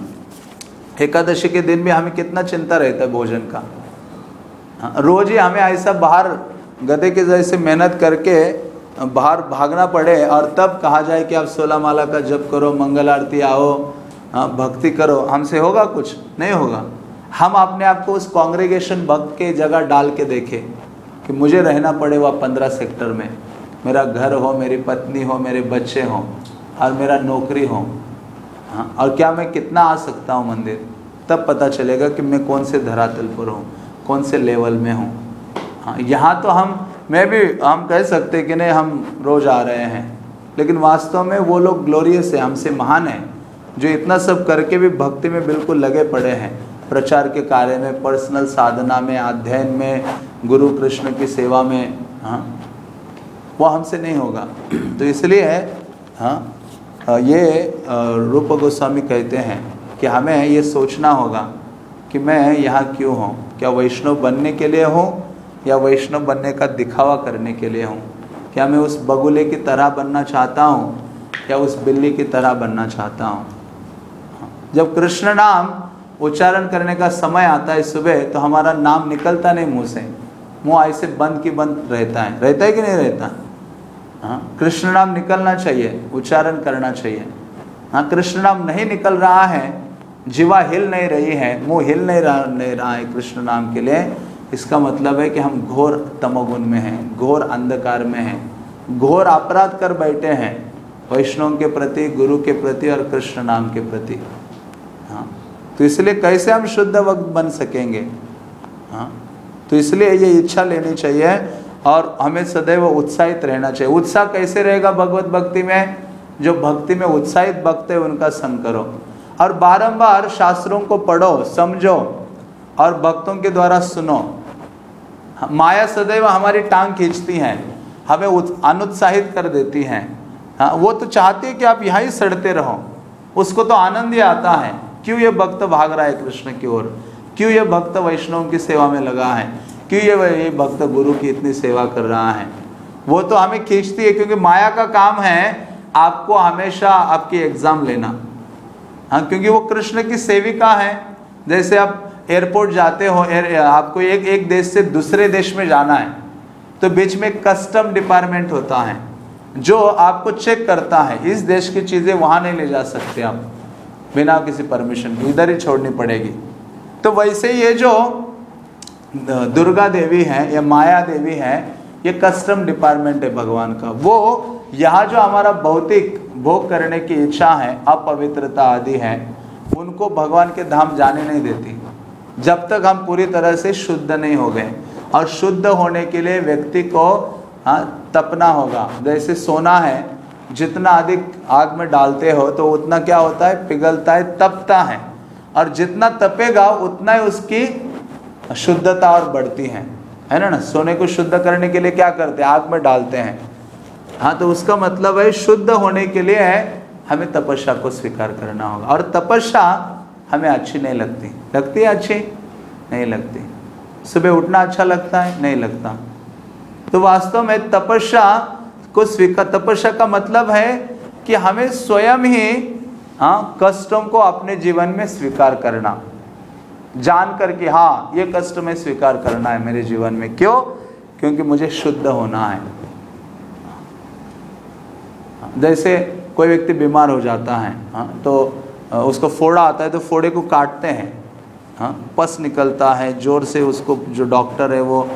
एकादशी के दिन भी हमें कितना चिंता रहता है भोजन का। हाँ, रोज ही हमें ऐसा बाहर गधे के जैसे मेहनत करके बाहर भागना पड़े, और तब कहा जाए कि आप सोलह माला का जप करो, मंगल आरती आओ, हाँ, भक्ति करो, हमसे होगा? कुछ नहीं होगा। हम अपने आप को उस कांग्रेगेशन भक्त के जगह डाल के देखें कि मुझे रहना पड़े वह पंद्रह सेक्टर में, मेरा घर हो, मेरी पत्नी हो, मेरे बच्चे हों और मेरा नौकरी हो, हाँ, और क्या मैं कितना आ सकता हूँ मंदिर, तब पता चलेगा कि मैं कौन से धरातल पर हूँ, कौन से लेवल में हूँ। हाँ, यहाँ तो हम मैं भी हम कह सकते कि नहीं हम रोज़ आ रहे हैं, लेकिन वास्तव में वो लोग ग्लोरियस है, हमसे महान है, जो इतना सब करके भी भक्ति में बिल्कुल लगे पड़े हैं, प्रचार के कार्य में, पर्सनल साधना में, अध्ययन में, गुरु कृष्ण की सेवा में। हाँ, वो हमसे नहीं होगा। तो इसलिए हाँ ये रूप गोस्वामी कहते हैं कि हमें ये सोचना होगा कि मैं यहाँ क्यों हूँ, क्या वैष्णव बनने के लिए हूँ या वैष्णव बनने का दिखावा करने के लिए हूँ? क्या मैं उस बगुले की तरह बनना चाहता हूँ या उस बिल्ली की तरह बनना चाहता हूँ? जब कृष्ण नाम उच्चारण करने का समय आता है सुबह, तो हमारा नाम निकलता नहीं मुँह से, मुंह ऐसे बंद की बंद रहता है, रहता है कि नहीं रहता? हाँ, कृष्ण नाम निकलना चाहिए, उच्चारण करना चाहिए। हाँ, कृष्ण नाम नहीं निकल रहा है, जीवा हिल नहीं रही है, मुंह हिल नहीं रहा नहीं रहा है कृष्ण नाम के लिए, इसका मतलब है कि हम घोर तमोगुण में हैं, घोर अंधकार में हैं, घोर अपराध कर बैठे हैं वैष्णव के प्रति, गुरु के प्रति और कृष्ण नाम के प्रति। हाँ, तो इसलिए कैसे हम शुद्ध भक्त बन सकेंगे? हाँ, तो इसलिए ये इच्छा लेनी चाहिए और हमें सदैव उत्साहित रहना चाहिए। उत्साह कैसे रहेगा भगवत भक्ति में? जो भक्ति में उत्साहित भक्त है उनका संग करो और बारंबार शास्त्रों को पढ़ो, समझो और भक्तों के द्वारा सुनो। माया सदैव हमारी टांग खींचती हैं, हमें अनुत्साहित कर देती हैं। हाँ, वो तो चाहती है कि आप यहाँ ही सड़ते रहो, उसको तो आनंद ही आता है। क्यों ये भक्त भाग रहा है कृष्ण की ओर? क्यों ये भक्त वैष्णव की सेवा में लगा है? क्यों ये ये भक्त गुरु की इतनी सेवा कर रहा है? वो तो हमें खींचती है, क्योंकि माया का काम है आपको हमेशा आपकी एग्जाम लेना। हाँ, क्योंकि वो कृष्ण की सेविका है। जैसे आप एयरपोर्ट जाते हो, एयर, आपको एक एक देश से दूसरे देश में जाना है, तो बीच में कस्टम डिपार्टमेंट होता है जो आपको चेक करता है, इस देश की चीज़ें वहाँ नहीं ले जा सकते आप बिना किसी परमिशन के, इधर ही छोड़नी पड़ेगी। तो वैसे ये जो दुर्गा देवी है या माया देवी है, ये कस्टम डिपार्टमेंट है भगवान का। वो यहाँ जो हमारा भौतिक भोग करने की इच्छा है, अपवित्रता आदि है, उनको भगवान के धाम जाने नहीं देती जब तक हम पूरी तरह से शुद्ध नहीं हो गए। और शुद्ध होने के लिए व्यक्ति को हाँ तपना होगा। जैसे सोना है, जितना अधिक आग में डालते हो तो उतना क्या होता है? पिघलता है, तपता है। और जितना तपेगा उतना ही उसकी शुद्धता और बढ़ती है, है ना ना। सोने को शुद्ध करने के लिए क्या करते हैं? आग में डालते हैं। हाँ, तो उसका मतलब है शुद्ध होने के लिए है हमें तपस्या को स्वीकार करना होगा। और तपस्या हमें अच्छी नहीं लगती। लगती है अच्छी? नहीं लगती। सुबह उठना अच्छा लगता है? नहीं लगता। तो वास्तव में तपस्या को स्वीकार, तपस्या का मतलब है कि हमें स्वयं ही हाँ कष्टों को अपने जीवन में स्वीकार करना, जान कर कि हाँ ये कष्ट में स्वीकार करना है मेरे जीवन में। क्यों? क्योंकि मुझे शुद्ध होना है। जैसे कोई व्यक्ति बीमार हो जाता है हाँ, तो उसको फोड़ा आता है तो फोड़े को काटते हैं, हाँ पस निकलता है जोर से, उसको जो डॉक्टर है वो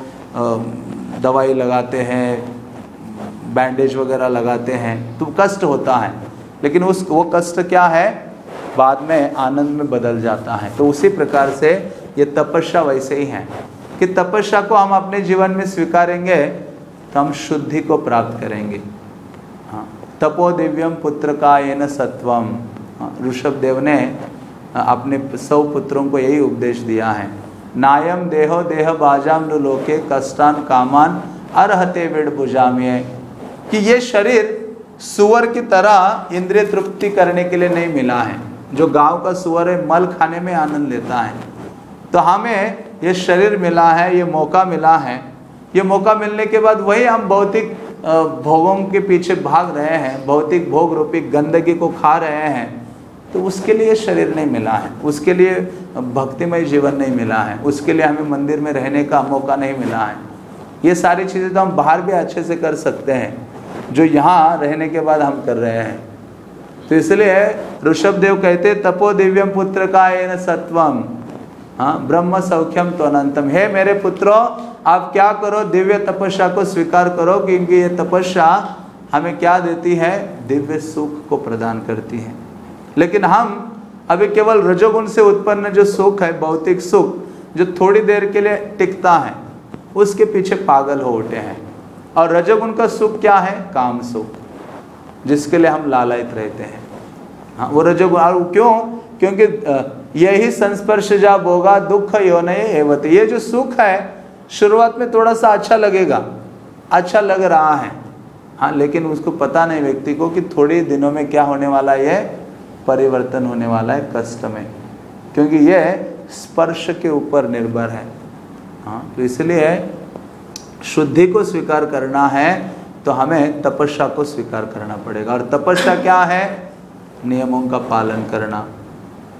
दवाई लगाते हैं, बैंडेज वगैरह लगाते हैं, तो कष्ट होता है। लेकिन उस वो कष्ट क्या है? बाद में आनंद में बदल जाता है। तो उसी प्रकार से ये तपस्या वैसे ही है कि तपस्या को हम अपने जीवन में स्वीकारेंगे तो हम शुद्धि को प्राप्त करेंगे। हाँ, तपो दिव्यम पुत्र का येन सत्वम। ऋषभ देव ने अपने सौ पुत्रों को यही उपदेश दिया है। नायम देहो देह बाजाम लोके कष्टान कामान अर्हते वेड़ बुझामिये, कि ये शरीर सुअर की तरह इंद्रिय तृप्ति करने के लिए नहीं मिला है। जो गांव का सुअर है मल खाने में आनंद लेता है, तो हमें ये शरीर मिला है, ये मौका मिला है। ये मौका मिलने के बाद वही हम भौतिक भोगों के पीछे भाग रहे हैं, भौतिक भोग रूपी गंदगी को खा रहे हैं। तो उसके लिए शरीर नहीं मिला है, उसके लिए भक्तिमय जीवन नहीं मिला है, उसके लिए हमें मंदिर में रहने का मौका नहीं मिला है। ये सारी चीज़ें तो हम बाहर भी अच्छे से कर सकते हैं, जो यहाँ रहने के बाद हम कर रहे हैं। तो इसलिए ऋषभ देव कहते तपो दिव्यम पुत्र का येन सत्वम, हाँ ब्रह्म सौख्यम तो अनंतम। हे मेरे पुत्रों, आप क्या करो? दिव्य तपस्या को स्वीकार करो, क्योंकि ये तपस्या हमें क्या देती है? दिव्य सुख को प्रदान करती है। लेकिन हम अभी केवल रजोगुण से उत्पन्न जो सुख है, भौतिक सुख, जो थोड़ी देर के लिए टिकता है, उसके पीछे पागल हो उठे हैं। और रजोगुण का सुख क्या है? काम सुख, जिसके लिए हम लालायित रहते हैं। हाँ, वो रजोगुण। और क्यों? क्योंकि यही संस्पर्श जा भोगा दुख योनये एवत। ये जो सुख है शुरुआत में थोड़ा सा अच्छा लगेगा, अच्छा लग रहा है, हाँ, लेकिन उसको पता नहीं व्यक्ति को कि थोड़े दिनों में क्या होने वाला है? परिवर्तन होने वाला है कष्ट में, क्योंकि यह स्पर्श के ऊपर निर्भर है। हाँ, तो इसलिए शुद्धि को स्वीकार करना है तो हमें तपस्या को स्वीकार करना पड़ेगा। और तपस्या क्या है? नियमों का पालन करना,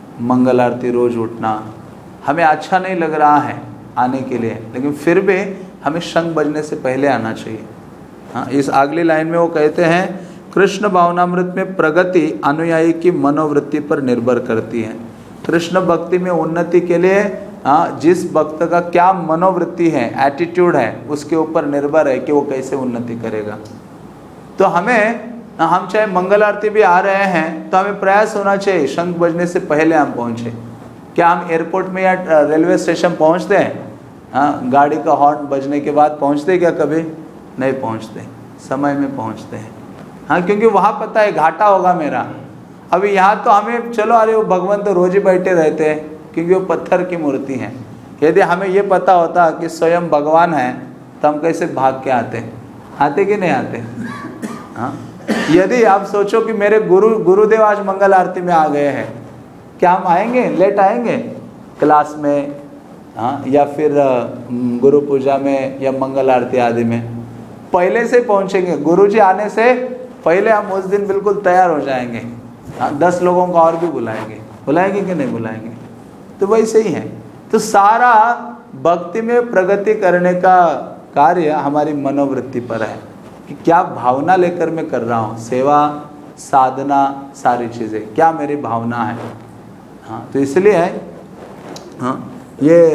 मंगल आरती रोज उठना। हमें अच्छा नहीं लग रहा है आने के लिए, लेकिन फिर भी हमें शंख बजने से पहले आना चाहिए। हाँ, इस अगली लाइन में वो कहते हैं कृष्ण भावनामृत में प्रगति अनुयायी की मनोवृत्ति पर निर्भर करती है। कृष्ण भक्ति में उन्नति के लिए हाँ, जिस भक्त का क्या मनोवृत्ति है, एटीट्यूड है, उसके ऊपर निर्भर है कि वो कैसे उन्नति करेगा। तो हमें, हम चाहे मंगल आरती भी आ रहे हैं तो हमें प्रयास होना चाहिए शंख बजने से पहले हम पहुँचे। क्या हम एयरपोर्ट में या रेलवे स्टेशन पहुँचते हैं हाँ, गाड़ी का हॉर्न बजने के बाद पहुँचते क्या? कभी नहीं पहुँचते, समय में पहुँचते हैं। हाँ, क्योंकि वहाँ पता है घाटा होगा मेरा। अभी यहाँ तो हमें चलो, अरे वो भगवान तो रोज ही बैठे रहते हैं क्योंकि वो पत्थर की मूर्ति है। यदि हमें ये पता होता कि स्वयं भगवान है तो हम कैसे भाग के आते आते कि नहीं आते? हाँ, यदि आप सोचो कि मेरे गुरु गुरुदेव आज मंगल आरती में आ गए हैं, क्या हम आएंगे? लेट आएंगे क्लास में हाँ, या फिर गुरु पूजा में या मंगल आरती आदि में? पहले से पहुंचेंगे। गुरुजी आने से पहले हम उस दिन बिल्कुल तैयार हो जाएंगे। हाँ, दस लोगों को और भी बुलाएंगे। बुलाएंगे कि नहीं बुलाएंगे? तो वैसे ही है। तो सारा भक्ति में प्रगति करने का कार्य हमारी मनोवृत्ति पर है कि क्या भावना लेकर मैं कर रहा हूँ। सेवा, साधना, सारी चीज़ें क्या मेरी भावना है। हाँ, तो इसलिए हाँ, ये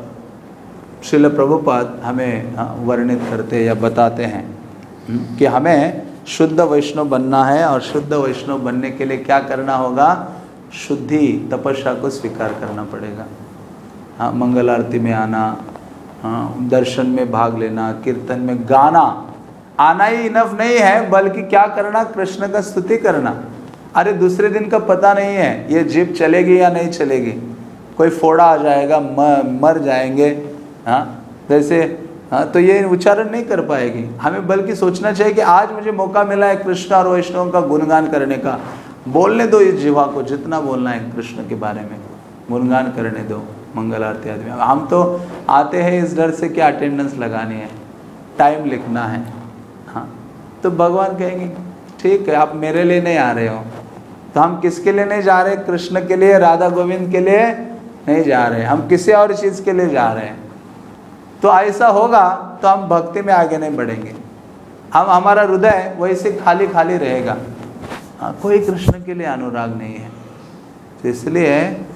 श्रील प्रभुपाद हमें हाँ, वर्णित करते या बताते हैं कि हमें शुद्ध वैष्णव बनना है, और शुद्ध वैष्णव बनने के लिए क्या करना होगा? शुद्धि, तपस्या को स्वीकार करना पड़ेगा। हाँ, मंगल आरती में आना, हाँ, दर्शन में भाग लेना, कीर्तन में गाना आना ही इनफ नहीं है, बल्कि क्या करना? कृष्ण का स्तुति करना। अरे दूसरे दिन का पता नहीं है ये जीभ चलेगी या नहीं चलेगी, कोई फोड़ा आ जाएगा, म, मर जाएंगे हाँ, जैसे हाँ, तो ये उच्चारण नहीं कर पाएगी। हमें बल्कि सोचना चाहिए कि आज मुझे मौका मिला है कृष्ण और वैष्णव का गुणगान करने का। बोलने दो इस जीवा को, जितना बोलना है कृष्ण के बारे में गुणगान करने दो मंगल आरती आदि में। हम तो आते हैं इस डर से कि अटेंडेंस लगानी है, टाइम लिखना है। हाँ, तो भगवान कहेंगे ठीक है, आप मेरे लिए नहीं आ रहे हो तो हम किसके लिए नहीं जा रहे? कृष्ण के लिए, राधा गोविंद के लिए नहीं जा रहे, हम किसी और चीज़ के लिए जा रहे हैं। तो ऐसा होगा तो हम भक्ति में आगे नहीं बढ़ेंगे। हम हमारा हृदय वैसे खाली खाली रहेगा। हाँ, कोई कृष्ण के लिए अनुराग नहीं है। तो इसलिए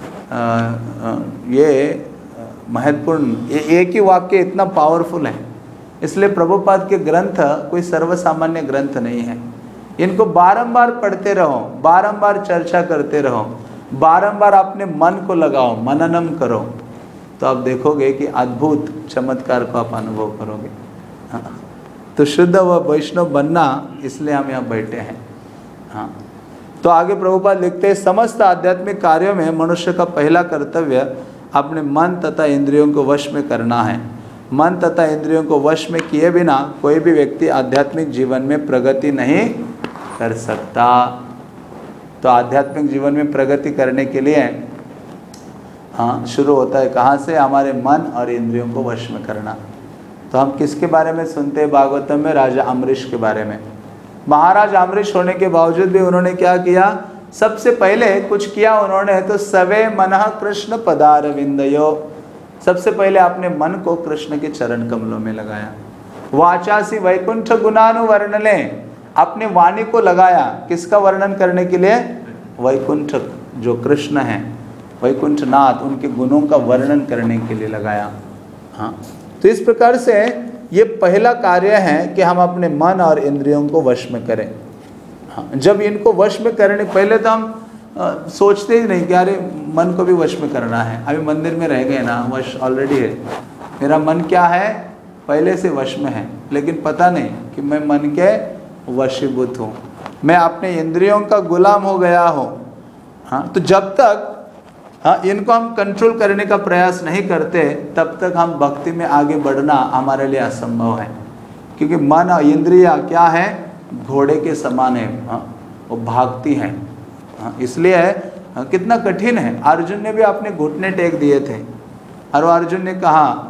ये महत्वपूर्ण, ये एक ही वाक्य इतना पावरफुल है। इसलिए प्रभुपाद के ग्रंथ कोई सर्वसामान्य ग्रंथ नहीं है। इनको बारंबार पढ़ते रहो, बारंबार चर्चा करते रहो, बारंबार अपने मन को लगाओ, मननम करो, तो आप देखोगे कि अद्भुत चमत्कार को आप अनुभव करोगे। हाँ, तो शुद्ध व वैष्णव बनना, इसलिए हम यहाँ बैठे हैं। हाँ, तो आगे प्रभुपाद लिखते हैं, समस्त आध्यात्मिक कार्यों में मनुष्य का पहला कर्तव्य अपने मन तथा इंद्रियों को वश में करना है। मन तथा इंद्रियों को वश में किए बिना कोई भी व्यक्ति आध्यात्मिक जीवन में प्रगति नहीं कर सकता। तो आध्यात्मिक जीवन में प्रगति करने के लिए हाँ, शुरू होता है कहाँ से? हमारे मन और इंद्रियों को वश में करना। तो हम किसके बारे में सुनते हैं भागवतम में? राजा अम्बरीश के बारे में। महाराज अम्बरीश होने के बावजूद भी उन्होंने क्या किया? सबसे पहले कुछ किया उन्होंने, तो सवे मनः कृष्ण पदारविंदयो, सबसे पहले अपने मन को कृष्ण के चरण कमलों में लगाया। वाचासी वैकुंठ गुणानुवर्णने, अपने वाणी को लगाया किसका वर्णन करने के लिए? वैकुंठ जो कृष्ण हैं, वैकुंठनाथ, उनके गुणों का वर्णन करने के लिए लगाया। हाँ, तो इस प्रकार से ये पहला कार्य है कि हम अपने मन और इंद्रियों को वश में करें। हाँ, जब इनको वश में करने, पहले तो हम आ, सोचते ही नहीं कि अरे मन को भी वश में करना है। अभी मंदिर में रह गए ना, वश ऑलरेडी है, मेरा मन क्या है? पहले से वश में है, लेकिन पता नहीं कि मैं मन के वशीभूत हूँ, मैं अपने इंद्रियों का गुलाम हो गया हूँ। हाँ, तो जब तक हाँ इनको हम कंट्रोल करने का प्रयास नहीं करते, तब तक हम भक्ति में आगे बढ़ना हमारे लिए असंभव है। क्योंकि मन और इंद्रिया क्या है? घोड़े के समान है। हाँ, वो भागती हैं। हाँ, इसलिए हाँ, कितना कठिन है। अर्जुन ने भी अपने घुटने टेक दिए थे और अर्जुन ने कहा,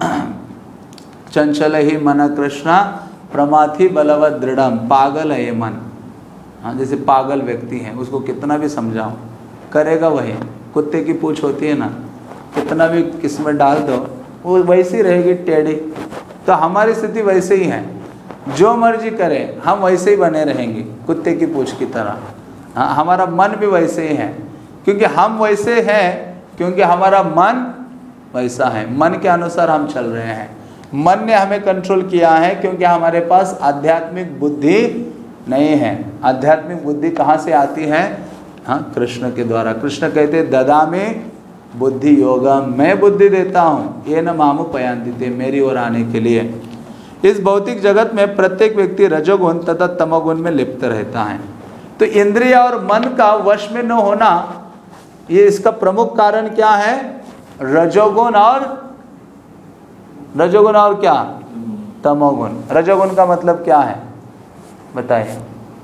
चंचल ही मन कृष्णा प्रमाथि बलवत दृढ़म, पागल है ये मन। हाँ, जैसे पागल व्यक्ति है, उसको कितना भी समझाओ करेगा वही। कुत्ते की पूंछ होती है ना, कितना भी किस्में डाल दो वो वैसी रहेगी टेढ़ी। तो हमारी स्थिति वैसे ही है, जो मर्जी करें हम वैसे ही बने रहेंगे, कुत्ते की पूंछ की तरह। हाँ, हमारा मन भी वैसे ही है, क्योंकि हम वैसे हैं, क्योंकि हमारा मन वैसा है, मन के अनुसार हम चल रहे हैं। मन ने हमें कंट्रोल किया है, क्योंकि हमारे पास आध्यात्मिक बुद्धि नहीं है। आध्यात्मिक बुद्धि कहाँ से आती है? हाँ, कृष्ण के द्वारा। कृष्ण कहते हैं ददामि बुद्धि योगम, मैं बुद्धि देता हूँ, ये न मामु पयांति, मेरी ओर आने के लिए। इस भौतिक जगत में प्रत्येक व्यक्ति रजोगुण तथा तमोगुण में लिप्त रहता है। तो इंद्रिय और मन का वश में न होना, ये इसका प्रमुख कारण क्या है? रजोगुण और रजोगुण और क्या? तमोगुण। रजोगुण का मतलब क्या है बताइए,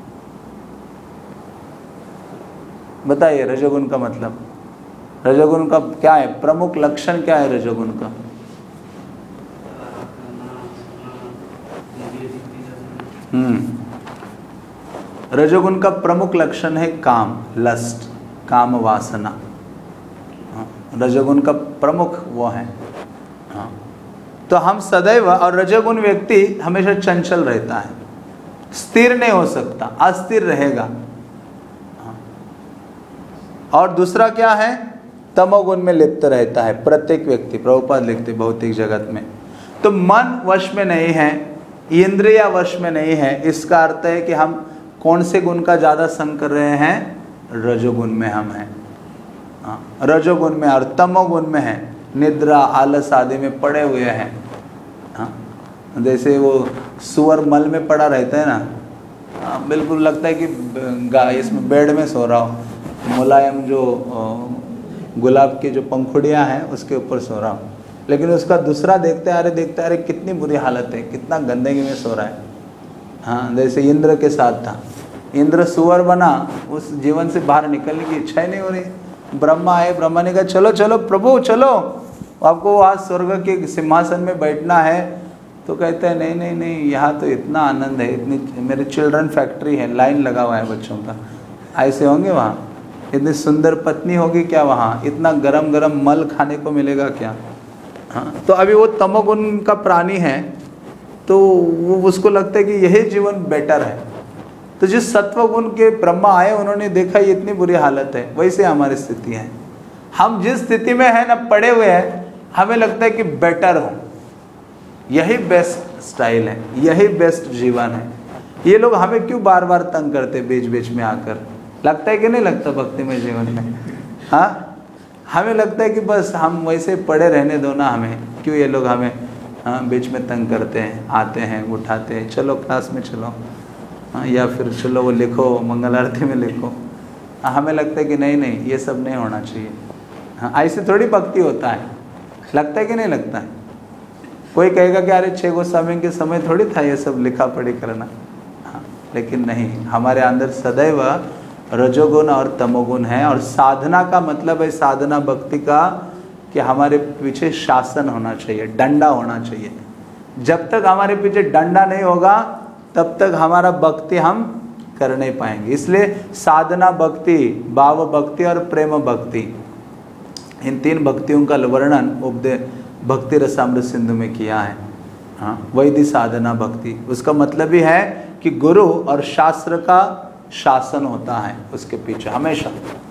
बताइए रजोगुण का मतलब। रजोगुण का क्या है, प्रमुख लक्षण क्या है रजोगुण का? हम्म रजोगुण का प्रमुख लक्षण है काम, लस्ट, काम वासना। रजोगुण का प्रमुख वो है। हाँ, तो हम सदैव, और रजोगुण व्यक्ति हमेशा चंचल रहता है, स्थिर नहीं हो सकता, अस्थिर रहेगा। और दूसरा क्या है? तमोगुण में लिप्त रहता है प्रत्येक व्यक्ति। प्रभुपाद लिखते भौतिक जगत में। तो मन वश में नहीं है, इंद्रिय वश में नहीं है। इसका अर्थ है कि हम कौन से गुण का ज़्यादा संग कर रहे हैं? रजोगुण में हम हैं। हाँ, रजोगुण में और तमोगुण में है, निद्रा आलस आदि में पड़े हुए हैं। हाँ, जैसे वो सुअर मल में पड़ा रहता है ना, हाँ, बिल्कुल लगता है कि इसमें बेड में सो रहा हो, मुलायम जो गुलाब की जो पंखुड़ियाँ हैं उसके ऊपर सो रहा हूँ। लेकिन उसका दूसरा देखते अरे देखते अरे कितनी बुरी हालत है, कितना गंदगी में सो रहा है। हाँ, जैसे इंद्र के साथ था, इंद्र सुअर बना, उस जीवन से बाहर निकलने की इच्छा ही नहीं हो रही। ब्रह्मा आए, ब्रह्मा ने कहा चलो चलो प्रभु चलो, आपको आज स्वर्ग के सिंहासन में बैठना है। तो कहते हैं नहीं नहीं नहीं, यहाँ तो इतना आनंद है, इतनी मेरे चिल्ड्रन फैक्ट्री है, लाइन लगा हुआ है बच्चों का, ऐसे होंगे वहाँ, इतनी सुंदर पत्नी होगी क्या वहाँ, इतना गरम गरम मल खाने को मिलेगा क्या। हाँ, तो अभी वो तमोगुण का प्राणी है, तो वो उसको लगता है कि यही जीवन बेटर है। तो जिस सत्वगुण के ब्रह्मा आए, उन्होंने देखा ये इतनी बुरी हालत है, वैसे हमारी स्थिति है। हम जिस स्थिति में है ना पड़े हुए हैं, हमें लगता है कि बेटर हो, यही बेस्ट स्टाइल है, यही बेस्ट जीवन है। ये लोग हमें क्यों बार बार तंग करते बीच बीच में आकर? लगता है कि नहीं लगता भक्ति में जीवन में? हाँ, हमें लगता है कि बस हम वैसे पड़े रहने दो ना, हमें क्यों ये लोग हमें हाँ बीच में तंग करते हैं, आते हैं उठाते हैं, चलो क्लास में चलो, हाँ, या फिर चलो वो लिखो मंगल आरती में लिखो। हाँ, हमें लगता है कि नहीं नहीं ये सब नहीं होना चाहिए। हाँ, ऐसे थोड़ी भक्ति होता है, लगता है कि नहीं लगता है? कोई कहेगा कि अरे छः गोस्वामी के समय थोड़ी था ये सब लिखा पढ़ी करना। हाँ, लेकिन नहीं, हमारे अंदर सदैव रजोगुण और तमोगुण है। और साधना का मतलब है, साधना भक्ति का, कि हमारे पीछे शासन होना चाहिए, डंडा होना चाहिए। जब तक हमारे पीछे डंडा नहीं होगा तब तक हमारा भक्ति हम कर नहीं पाएंगे। इसलिए साधना भक्ति, भाव भक्ति और प्रेम भक्ति, इन तीन भक्तियों का वर्णन उपदेश भक्ति रसामृत सिंधु में किया है। हाँ, वैधि साधना भक्ति, उसका मतलब ही है कि गुरु और शास्त्र का शासन होता है उसके पीछे हमेशा।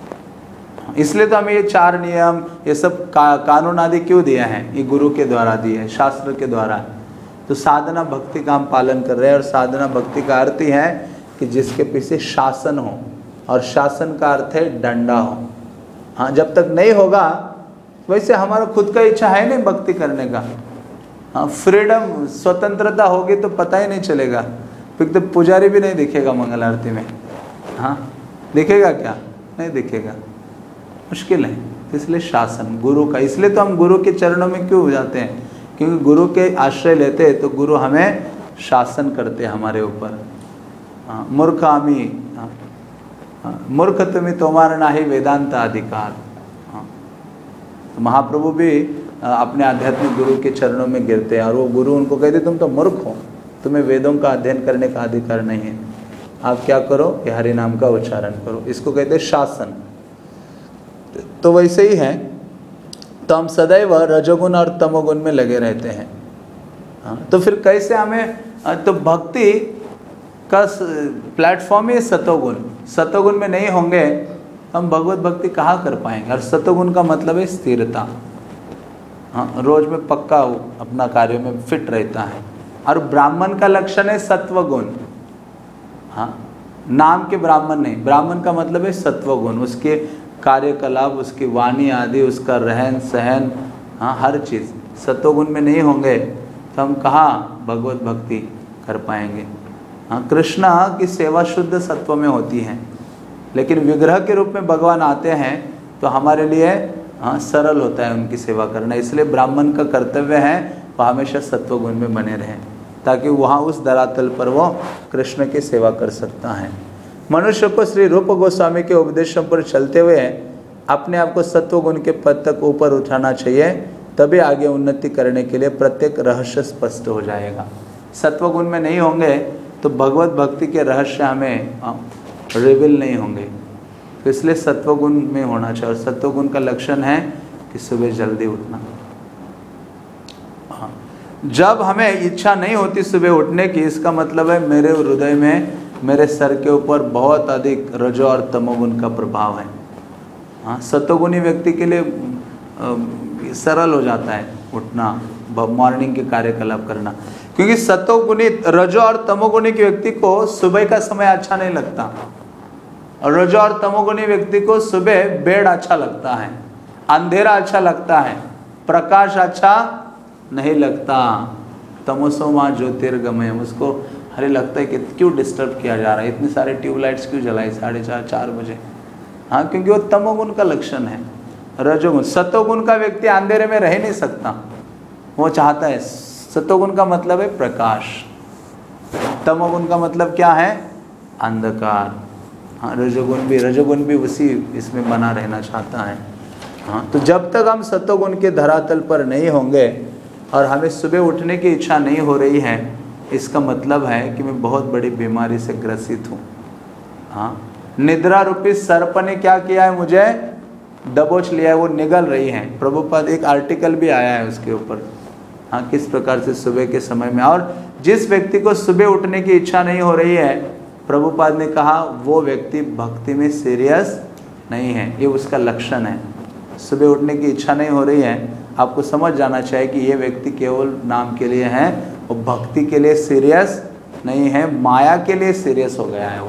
इसलिए तो हमें ये चार नियम, ये सब का, कानून आदि क्यों दिए हैं? ये गुरु के द्वारा दिए हैं, शास्त्र के द्वारा। तो साधना भक्ति का हम पालन कर रहे हैं। और साधना भक्ति का अर्थ ही है कि जिसके पीछे शासन हो, और शासन का अर्थ है डंडा हो। हाँ, जब तक नहीं होगा, वैसे हमारा खुद का इच्छा है नहीं भक्ति करने का। हाँ, फ्रीडम, स्वतंत्रता होगी तो पता ही नहीं चलेगा, फिर तो पुजारी भी नहीं दिखेगा मंगल आरती में। हाँ, दिखेगा क्या? नहीं दिखेगा, मुश्किल है। इसलिए शासन गुरु का, इसलिए तो हम गुरु के चरणों में क्यों जाते हैं? क्योंकि गुरु के आश्रय लेते हैं तो गुरु हमें शासन करते हैं हमारे ऊपर। हाँ, मूर्ख आमी, हाँ, हाँ, मूर्ख तुम्हें तुम्हारा ना ही वेदांत अधिकार। हाँ, तो महाप्रभु भी अपने आध्यात्मिक गुरु के चरणों में गिरते हैं, और वो गुरु उनको कहते तुम तो मूर्ख हो, तुम्हें वेदों का अध्ययन करने का अधिकार नहीं है, आप क्या करो कि हरि नाम का उच्चारण करो। इसको कहते हैं शासन। तो वैसे ही है, तो हम सदैव रजोगुण और तमोगुण में लगे रहते हैं। हाँ, तो फिर कैसे हमें, तो भक्ति का प्लेटफॉर्म है सतोगुण। सतोगुण में नहीं होंगे हम भगवत भक्ति कहाँ कर पाएंगे। और सतोगुण का मतलब है स्थिरता। हाँ, रोज में पक्का अपना कार्य में फिट रहता है। और ब्राह्मण का लक्षण है सत्वगुण। हाँ, नाम के ब्राह्मण नहीं, ब्राह्मण का मतलब है सत्वगुण, उसके कार्यकलाप, उसकी वाणी आदि, उसका रहन सहन, हाँ हर चीज़ सत्वगुण में नहीं होंगे तो हम कहाँ भगवत भक्ति कर पाएंगे। हाँ, कृष्णा की सेवा शुद्ध सत्व में होती है, लेकिन विग्रह के रूप में भगवान आते हैं तो हमारे लिए हाँ सरल होता है उनकी सेवा करना। इसलिए ब्राह्मण का कर्तव्य है वह हमेशा सत्वगुण में बने रहें, ताकि वहाँ उस धरातल पर वो कृष्ण की सेवा कर सकता है। मनुष्य को श्री रूप गोस्वामी के उपदेशों पर चलते हुए अपने आप को सत्वगुण के पद तक ऊपर उठाना चाहिए, तभी आगे उन्नति करने के लिए प्रत्येक रहस्य स्पष्ट हो जाएगा। सत्वगुण में नहीं होंगे तो भगवत भक्ति के रहस्य हमें रिवील नहीं होंगे। तो इसलिए सत्वगुण में होना चाहिए। और सत्वगुण का लक्षण है कि सुबह जल्दी उठना। हाँ, जब हमें इच्छा नहीं होती सुबह उठने की, इसका मतलब है मेरे हृदय में, मेरे सर के ऊपर बहुत अधिक रजो और तमोगुण का प्रभाव है। हाँ, सत्वगुणी व्यक्ति के लिए आ, सरल हो जाता है उठना, मॉर्निंग के कार्यकलाप करना, क्योंकि सत्वगुणी रजो और तमोगुणी के व्यक्ति को सुबह का समय अच्छा नहीं लगता। और रजो और तमोगुणी व्यक्ति को सुबह बेड अच्छा लगता है, अंधेरा अच्छा लगता है, प्रकाश अच्छा नहीं लगता। तमसो मां ज्योतिर्गमय, उसको हरे लगता है कि क्यों डिस्टर्ब किया जा रहा है, इतने सारे ट्यूबलाइट्स क्यों जलाई साढ़े चार चार बजे। हाँ, क्योंकि वो तमोगुण का लक्षण है। रजोगुण, सतोगुण का व्यक्ति अंधेरे में रह नहीं सकता, वो चाहता है। सतोगुण का मतलब है प्रकाश, तमोगुण का मतलब क्या है, अंधकार। हाँ, रजोगुण भी रजोगुण भी उसी इसमें बना रहना चाहता है। हाँ, तो जब तक हम सतोगुण के धरातल पर नहीं होंगे और हमें सुबह उठने की इच्छा नहीं हो रही है, इसका मतलब है कि मैं बहुत बड़ी बीमारी से ग्रसित हूँ। हाँ, निद्रा रूपी सर्प ने क्या किया है, मुझे दबोच लिया है, वो निगल रही है। प्रभुपाद एक आर्टिकल भी आया है उसके ऊपर। हाँ, किस प्रकार से सुबह के समय में, और जिस व्यक्ति को सुबह उठने की इच्छा नहीं हो रही है, प्रभुपाद ने कहा वो व्यक्ति भक्ति में सीरियस नहीं है, ये उसका लक्षण है। सुबह उठने की इच्छा नहीं हो रही है, आपको समझ जाना चाहिए कि ये व्यक्ति केवल नाम के लिए है, वो भक्ति के लिए सीरियस नहीं है, माया के लिए सीरियस हो गया है वो।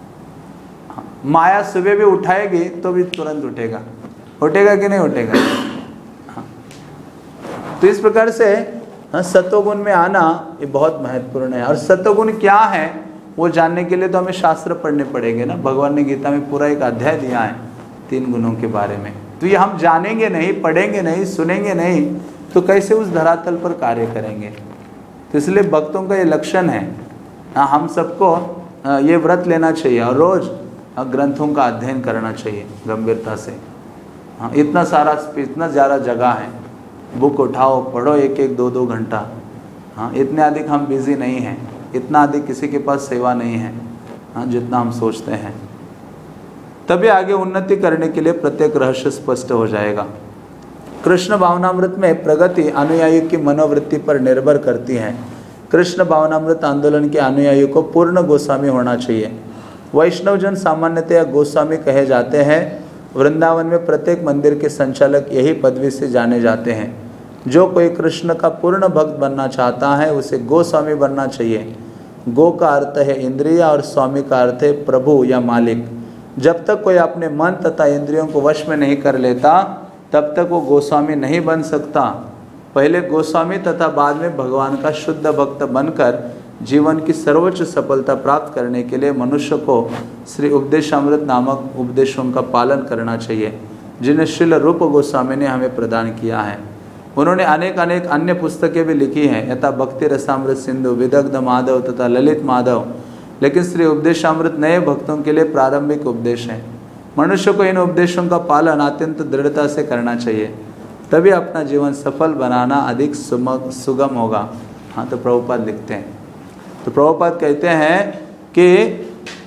माया सुबह भी उठाएगी तो भी तुरंत उठेगा, उठेगा कि नहीं उठेगा। हाँ, तो इस प्रकार से हाँ, सत्वगुण में आना ये बहुत महत्वपूर्ण है। और सत्वगुण क्या है वो जानने के लिए तो हमें शास्त्र पढ़ने पड़ेंगे ना। भगवान ने गीता में पूरा एक अध्याय दिया है तीन गुणों के बारे में। तो ये हम जानेंगे नहीं, पढ़ेंगे नहीं, सुनेंगे नहीं तो कैसे उस धरातल पर कार्य करेंगे। तो इसलिए भक्तों का ये लक्षण है। हाँ, हम सबको ये व्रत लेना चाहिए और रोज़ ग्रंथों का अध्ययन करना चाहिए गंभीरता से। हाँ, इतना सारा इतना ज़्यादा जगह है, बुक उठाओ, पढ़ो एक एक दो दो घंटा। हाँ, इतने अधिक हम बिज़ी नहीं हैं, इतना अधिक किसी के पास सेवा नहीं है हाँ जितना हम सोचते हैं। तभी आगे उन्नति करने के लिए प्रत्येक रहस्य स्पष्ट हो जाएगा। कृष्ण भावनामृत में प्रगति अनुयायी की मनोवृत्ति पर निर्भर करती है। कृष्ण भावनामृत आंदोलन के अनुयायी को पूर्ण गोस्वामी होना चाहिए। वैष्णवजन सामान्यतया गोस्वामी कहे जाते हैं। वृंदावन में प्रत्येक मंदिर के संचालक यही पदवी से जाने जाते हैं। जो कोई कृष्ण का पूर्ण भक्त बनना चाहता है उसे गोस्वामी बनना चाहिए। गो का अर्थ है इंद्रिय और स्वामी का अर्थ है प्रभु या मालिक। जब तक कोई अपने मन तथा इंद्रियों को वश में नहीं कर लेता तब तक वो गोस्वामी नहीं बन सकता। पहले गोस्वामी तथा बाद में भगवान का शुद्ध भक्त बनकर जीवन की सर्वोच्च सफलता प्राप्त करने के लिए मनुष्य को श्री उपदेशामृत नामक उपदेशों का पालन करना चाहिए, जिन्हें श्रील रूप गोस्वामी ने हमें प्रदान किया है। उन्होंने अनेक अनेक अन्य पुस्तकें भी लिखी हैं, यथा भक्ति रसामृत सिंधु, विदग्ध माधव तथा ललित माधव। लेकिन श्री उपदेशामृत नए भक्तों के लिए प्रारंभिक उपदेश है। मनुष्य को इन उपदेशों का पालन अत्यंत दृढ़ता से करना चाहिए, तभी अपना जीवन सफल बनाना अधिक सुगम होगा। हाँ, तो प्रभुपाद लिखते हैं, तो प्रभुपाद कहते हैं कि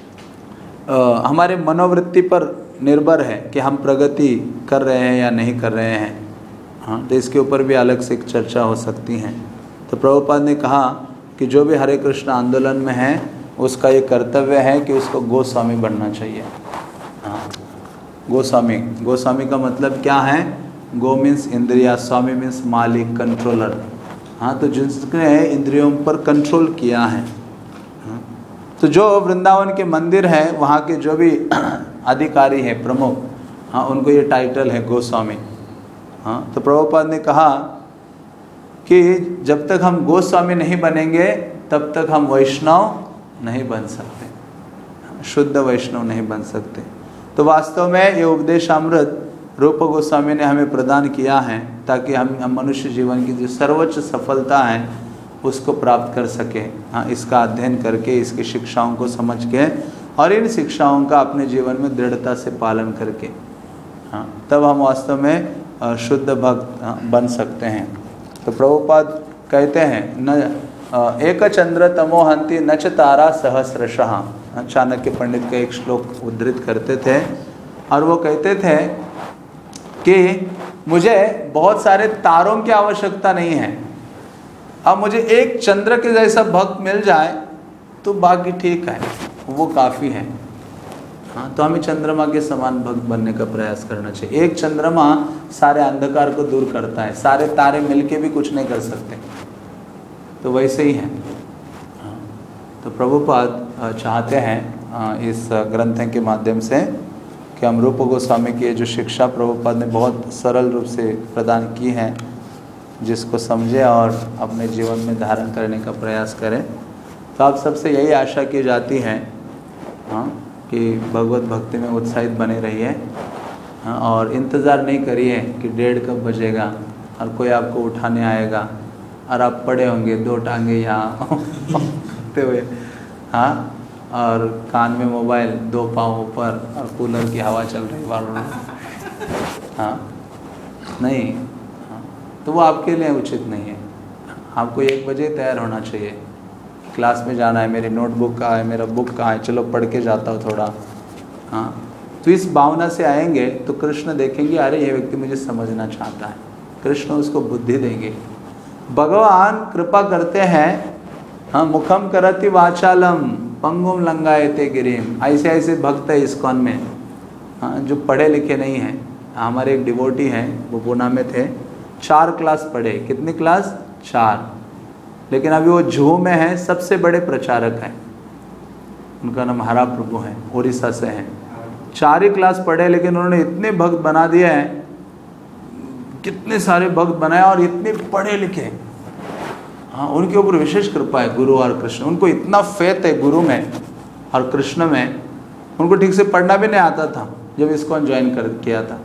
आ, हमारे मनोवृत्ति पर निर्भर है कि हम प्रगति कर रहे हैं या नहीं कर रहे हैं। हाँ, तो इसके ऊपर भी अलग से एक चर्चा हो सकती है। तो तो प्रभुपाद ने कहा कि जो भी हरे कृष्ण आंदोलन में है उसका ये कर्तव्य है कि उसको गोस्वामी बनना चाहिए। हाँ, गोस्वामी, गोस्वामी का मतलब क्या है? गो मीन्स इंद्रिया, स्वामी मीन्स मालिक, कंट्रोलर। हाँ, तो जिसने इंद्रियों पर कंट्रोल किया है। हाँ, तो जो वृंदावन के मंदिर है वहाँ के जो भी अधिकारी हैं, प्रमुख, हाँ, उनको ये टाइटल है गोस्वामी। हाँ, तो प्रभुपाद ने कहा कि जब तक हम गोस्वामी नहीं बनेंगे तब तक हम वैष्णव नहीं बन सकते, शुद्ध वैष्णव नहीं बन सकते। तो वास्तव में ये उपदेशामृत रूप गोस्वामी ने हमें प्रदान किया है ताकि हम, हम मनुष्य जीवन की जो सर्वोच्च सफलता है उसको प्राप्त कर सके। हाँ, इसका अध्ययन करके, इसकी शिक्षाओं को समझ के और इन शिक्षाओं का अपने जीवन में दृढ़ता से पालन करके, हाँ, तब हम वास्तव में शुद्ध भक्त बन सकते हैं। तो प्रभुपाद कहते हैं न एक चंद्र तमोहंति न च तारा सहस्रशः। चाणक्य पंडित का एक श्लोक उद्धृत करते थे और वो कहते थे कि मुझे बहुत सारे तारों की आवश्यकता नहीं है, अब मुझे एक चंद्र के जैसा भक्त मिल जाए तो बाकी ठीक है, वो काफ़ी है। हाँ, तो हमें चंद्रमा के समान भक्त बनने का प्रयास करना चाहिए। एक चंद्रमा सारे अंधकार को दूर करता है, सारे तारे मिलके भी कुछ नहीं कर सकते, तो वैसे ही है। हाँ, तो प्रभुपाद चाहते हैं इस ग्रंथ के माध्यम से कि हम रूप गोस्वामी की जो शिक्षा प्रभुपाद ने बहुत सरल रूप से प्रदान की है, जिसको समझे और अपने जीवन में धारण करने का प्रयास करें। तो आप सबसे यही आशा की जाती है, हाँ, कि भगवत भक्ति में उत्साहित बने रहिए। हाँ, और इंतज़ार नहीं करिए कि डेढ़ कब बजेगा और कोई आपको उठाने आएगा और आप पड़े होंगे दो टांगे यहाँ करते हुए, हाँ, और कान में मोबाइल, दो पाँव ऊपर और कूलर की हवा चल रही बार बार। हाँ, नहीं, हाँ, तो वो आपके लिए उचित नहीं है। आपको एक बजे तैयार होना चाहिए, क्लास में जाना है, मेरी नोटबुक कहाँ है, मेरा बुक कहाँ है, चलो पढ़ के जाता हूँ थोड़ा। हाँ, तो इस भावना से आएंगे तो कृष्ण देखेंगे अरे ये व्यक्ति मुझे समझना चाहता है, कृष्ण उसको बुद्धि देंगे। भगवान कृपा करते हैं। हाँ, मुखम करति वाचालम पंगुम लंगायते गिरिम, ऐसे ऐसे भक्त है इस्कॉन में, हाँ, जो पढ़े लिखे नहीं हैं। हमारे एक डिवोटी हैं, वो पूना में थे, चार क्लास पढ़े। कितनी क्लास? चार। लेकिन अभी वो जुहू में है, सबसे बड़े प्रचारक हैं। उनका नाम हरा प्रभु है, उड़ीसा से हैं। चार ही क्लास पढ़े लेकिन उन्होंने इतने भक्त बना दिए हैं, कितने सारे भक्त बनाए और इतने पढ़े लिखे। हाँ, उनके ऊपर विशेष कृपा है गुरु और कृष्ण। उनको इतना फेथ है गुरु में और कृष्ण में, उनको ठीक से पढ़ना भी नहीं आता था जब इसको ज्वाइन कर किया था,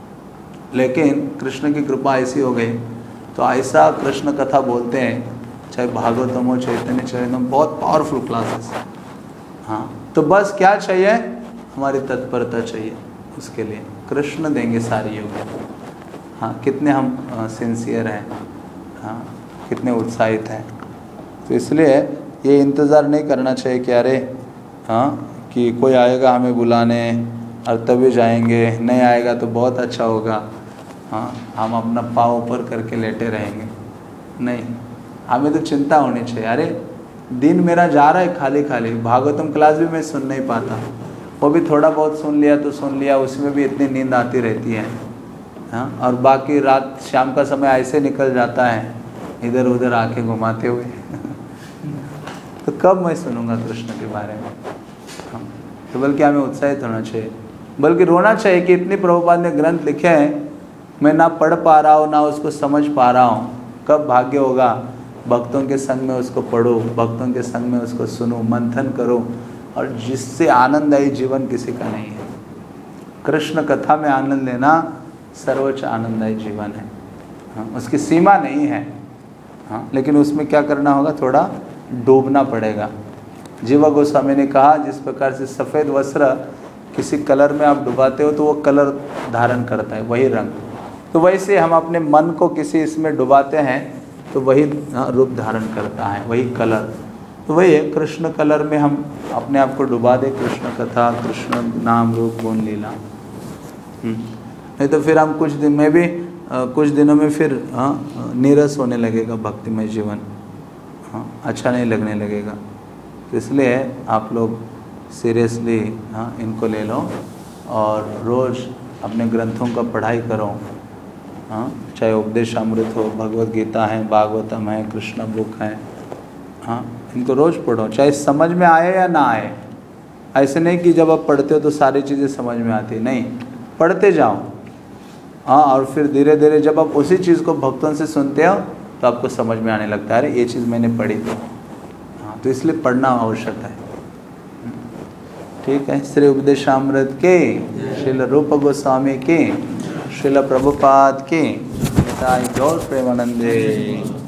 लेकिन कृष्ण की कृपा ऐसी हो गई। तो ऐसा कृष्ण कथा बोलते हैं, चाहे भागवतम हो, चैतन्य चरितम, बहुत पावरफुल क्लासेस। हाँ, तो बस क्या चाहिए? हमारी तत्परता चाहिए उसके लिए। कृष्ण देंगे सारी योग्यता। हाँ, कितने हम सिंसियर हैं, हाँ, कितने उत्साहित हैं। तो इसलिए ये इंतज़ार नहीं करना चाहिए कि अरे हाँ कि कोई आएगा हमें बुलाने और तभी जाएंगे, नहीं आएगा तो बहुत अच्छा होगा, हाँ, हम अपना पाँव ऊपर करके लेटे रहेंगे। नहीं, हमें तो चिंता होनी चाहिए, अरे दिन मेरा जा रहा है खाली खाली। भागवतम क्लास भी मैं सुन नहीं पाता, वो भी थोड़ा बहुत सुन लिया तो सुन लिया, उसमें भी इतनी नींद आती रहती है। हाँ, और बाकी रात शाम का समय ऐसे निकल जाता है इधर उधर आके घुमाते हुए तो कब मैं सुनूंगा कृष्ण के बारे में। हाँ, तो बल्कि हमें उत्साहित होना चाहिए, बल्कि रोना चाहिए कि इतने प्रभुपाद ने ग्रंथ लिखे हैं, मैं ना पढ़ पा रहा हूँ ना उसको समझ पा रहा हूँ। कब भाग्य होगा भक्तों के संग में उसको पढ़ो, भक्तों के संग में उसको सुनो, मंथन करो, और जिससे आनंददायी जीवन किसी का नहीं है। कृष्ण कथा में आनंद लेना सर्वोच्च आनंददायी जीवन है। हाँ, उसकी सीमा नहीं है। हाँ, लेकिन उसमें क्या करना होगा? थोड़ा डूबना पड़ेगा। जीवा गोस्वामी ने कहा जिस प्रकार से सफ़ेद वस्त्र किसी कलर में आप डुबाते हो तो वो कलर धारण करता है, वही रंग, तो वैसे हम अपने मन को किसी इसमें डुबाते हैं तो वही रूप धारण करता है, वही कलर। तो वही है, कृष्ण कलर में हम अपने आप को डुबा दें, कृष्ण कथा, कृष्ण नाम रूप गुण लीला। नहीं तो फिर हम कुछ दिन में भी आ, कुछ दिनों में फिर हाँ नीरस होने लगेगा भक्तिमय जीवन। हाँ अच्छा नहीं लगने लगेगा। तो इसलिए आप लोग सीरियसली हाँ इनको ले लो और रोज़ अपने ग्रंथों का पढ़ाई करो। हाँ चाहे उपदेशामृत हो, भगवत गीता है, भागवतम है, कृष्ण बुक है, हाँ इनको रोज़ पढ़ो, चाहे समझ में आए या ना आए। ऐसे नहीं कि जब आप पढ़ते हो तो सारी चीज़ें समझ में आती, नहीं, पढ़ते जाओ। हाँ और फिर धीरे धीरे जब आप उसी चीज़ को भक्तों से सुनते हो तो आपको समझ में आने लगता है, अरे ये चीज़ मैंने पढ़ी थी। हाँ तो इसलिए पढ़ना आवश्यक है। ठीक है। श्री उपदेशामृत के, श्रील रूप गोस्वामी के, श्रील प्रभुपाद के, गौर प्रेमानंदे।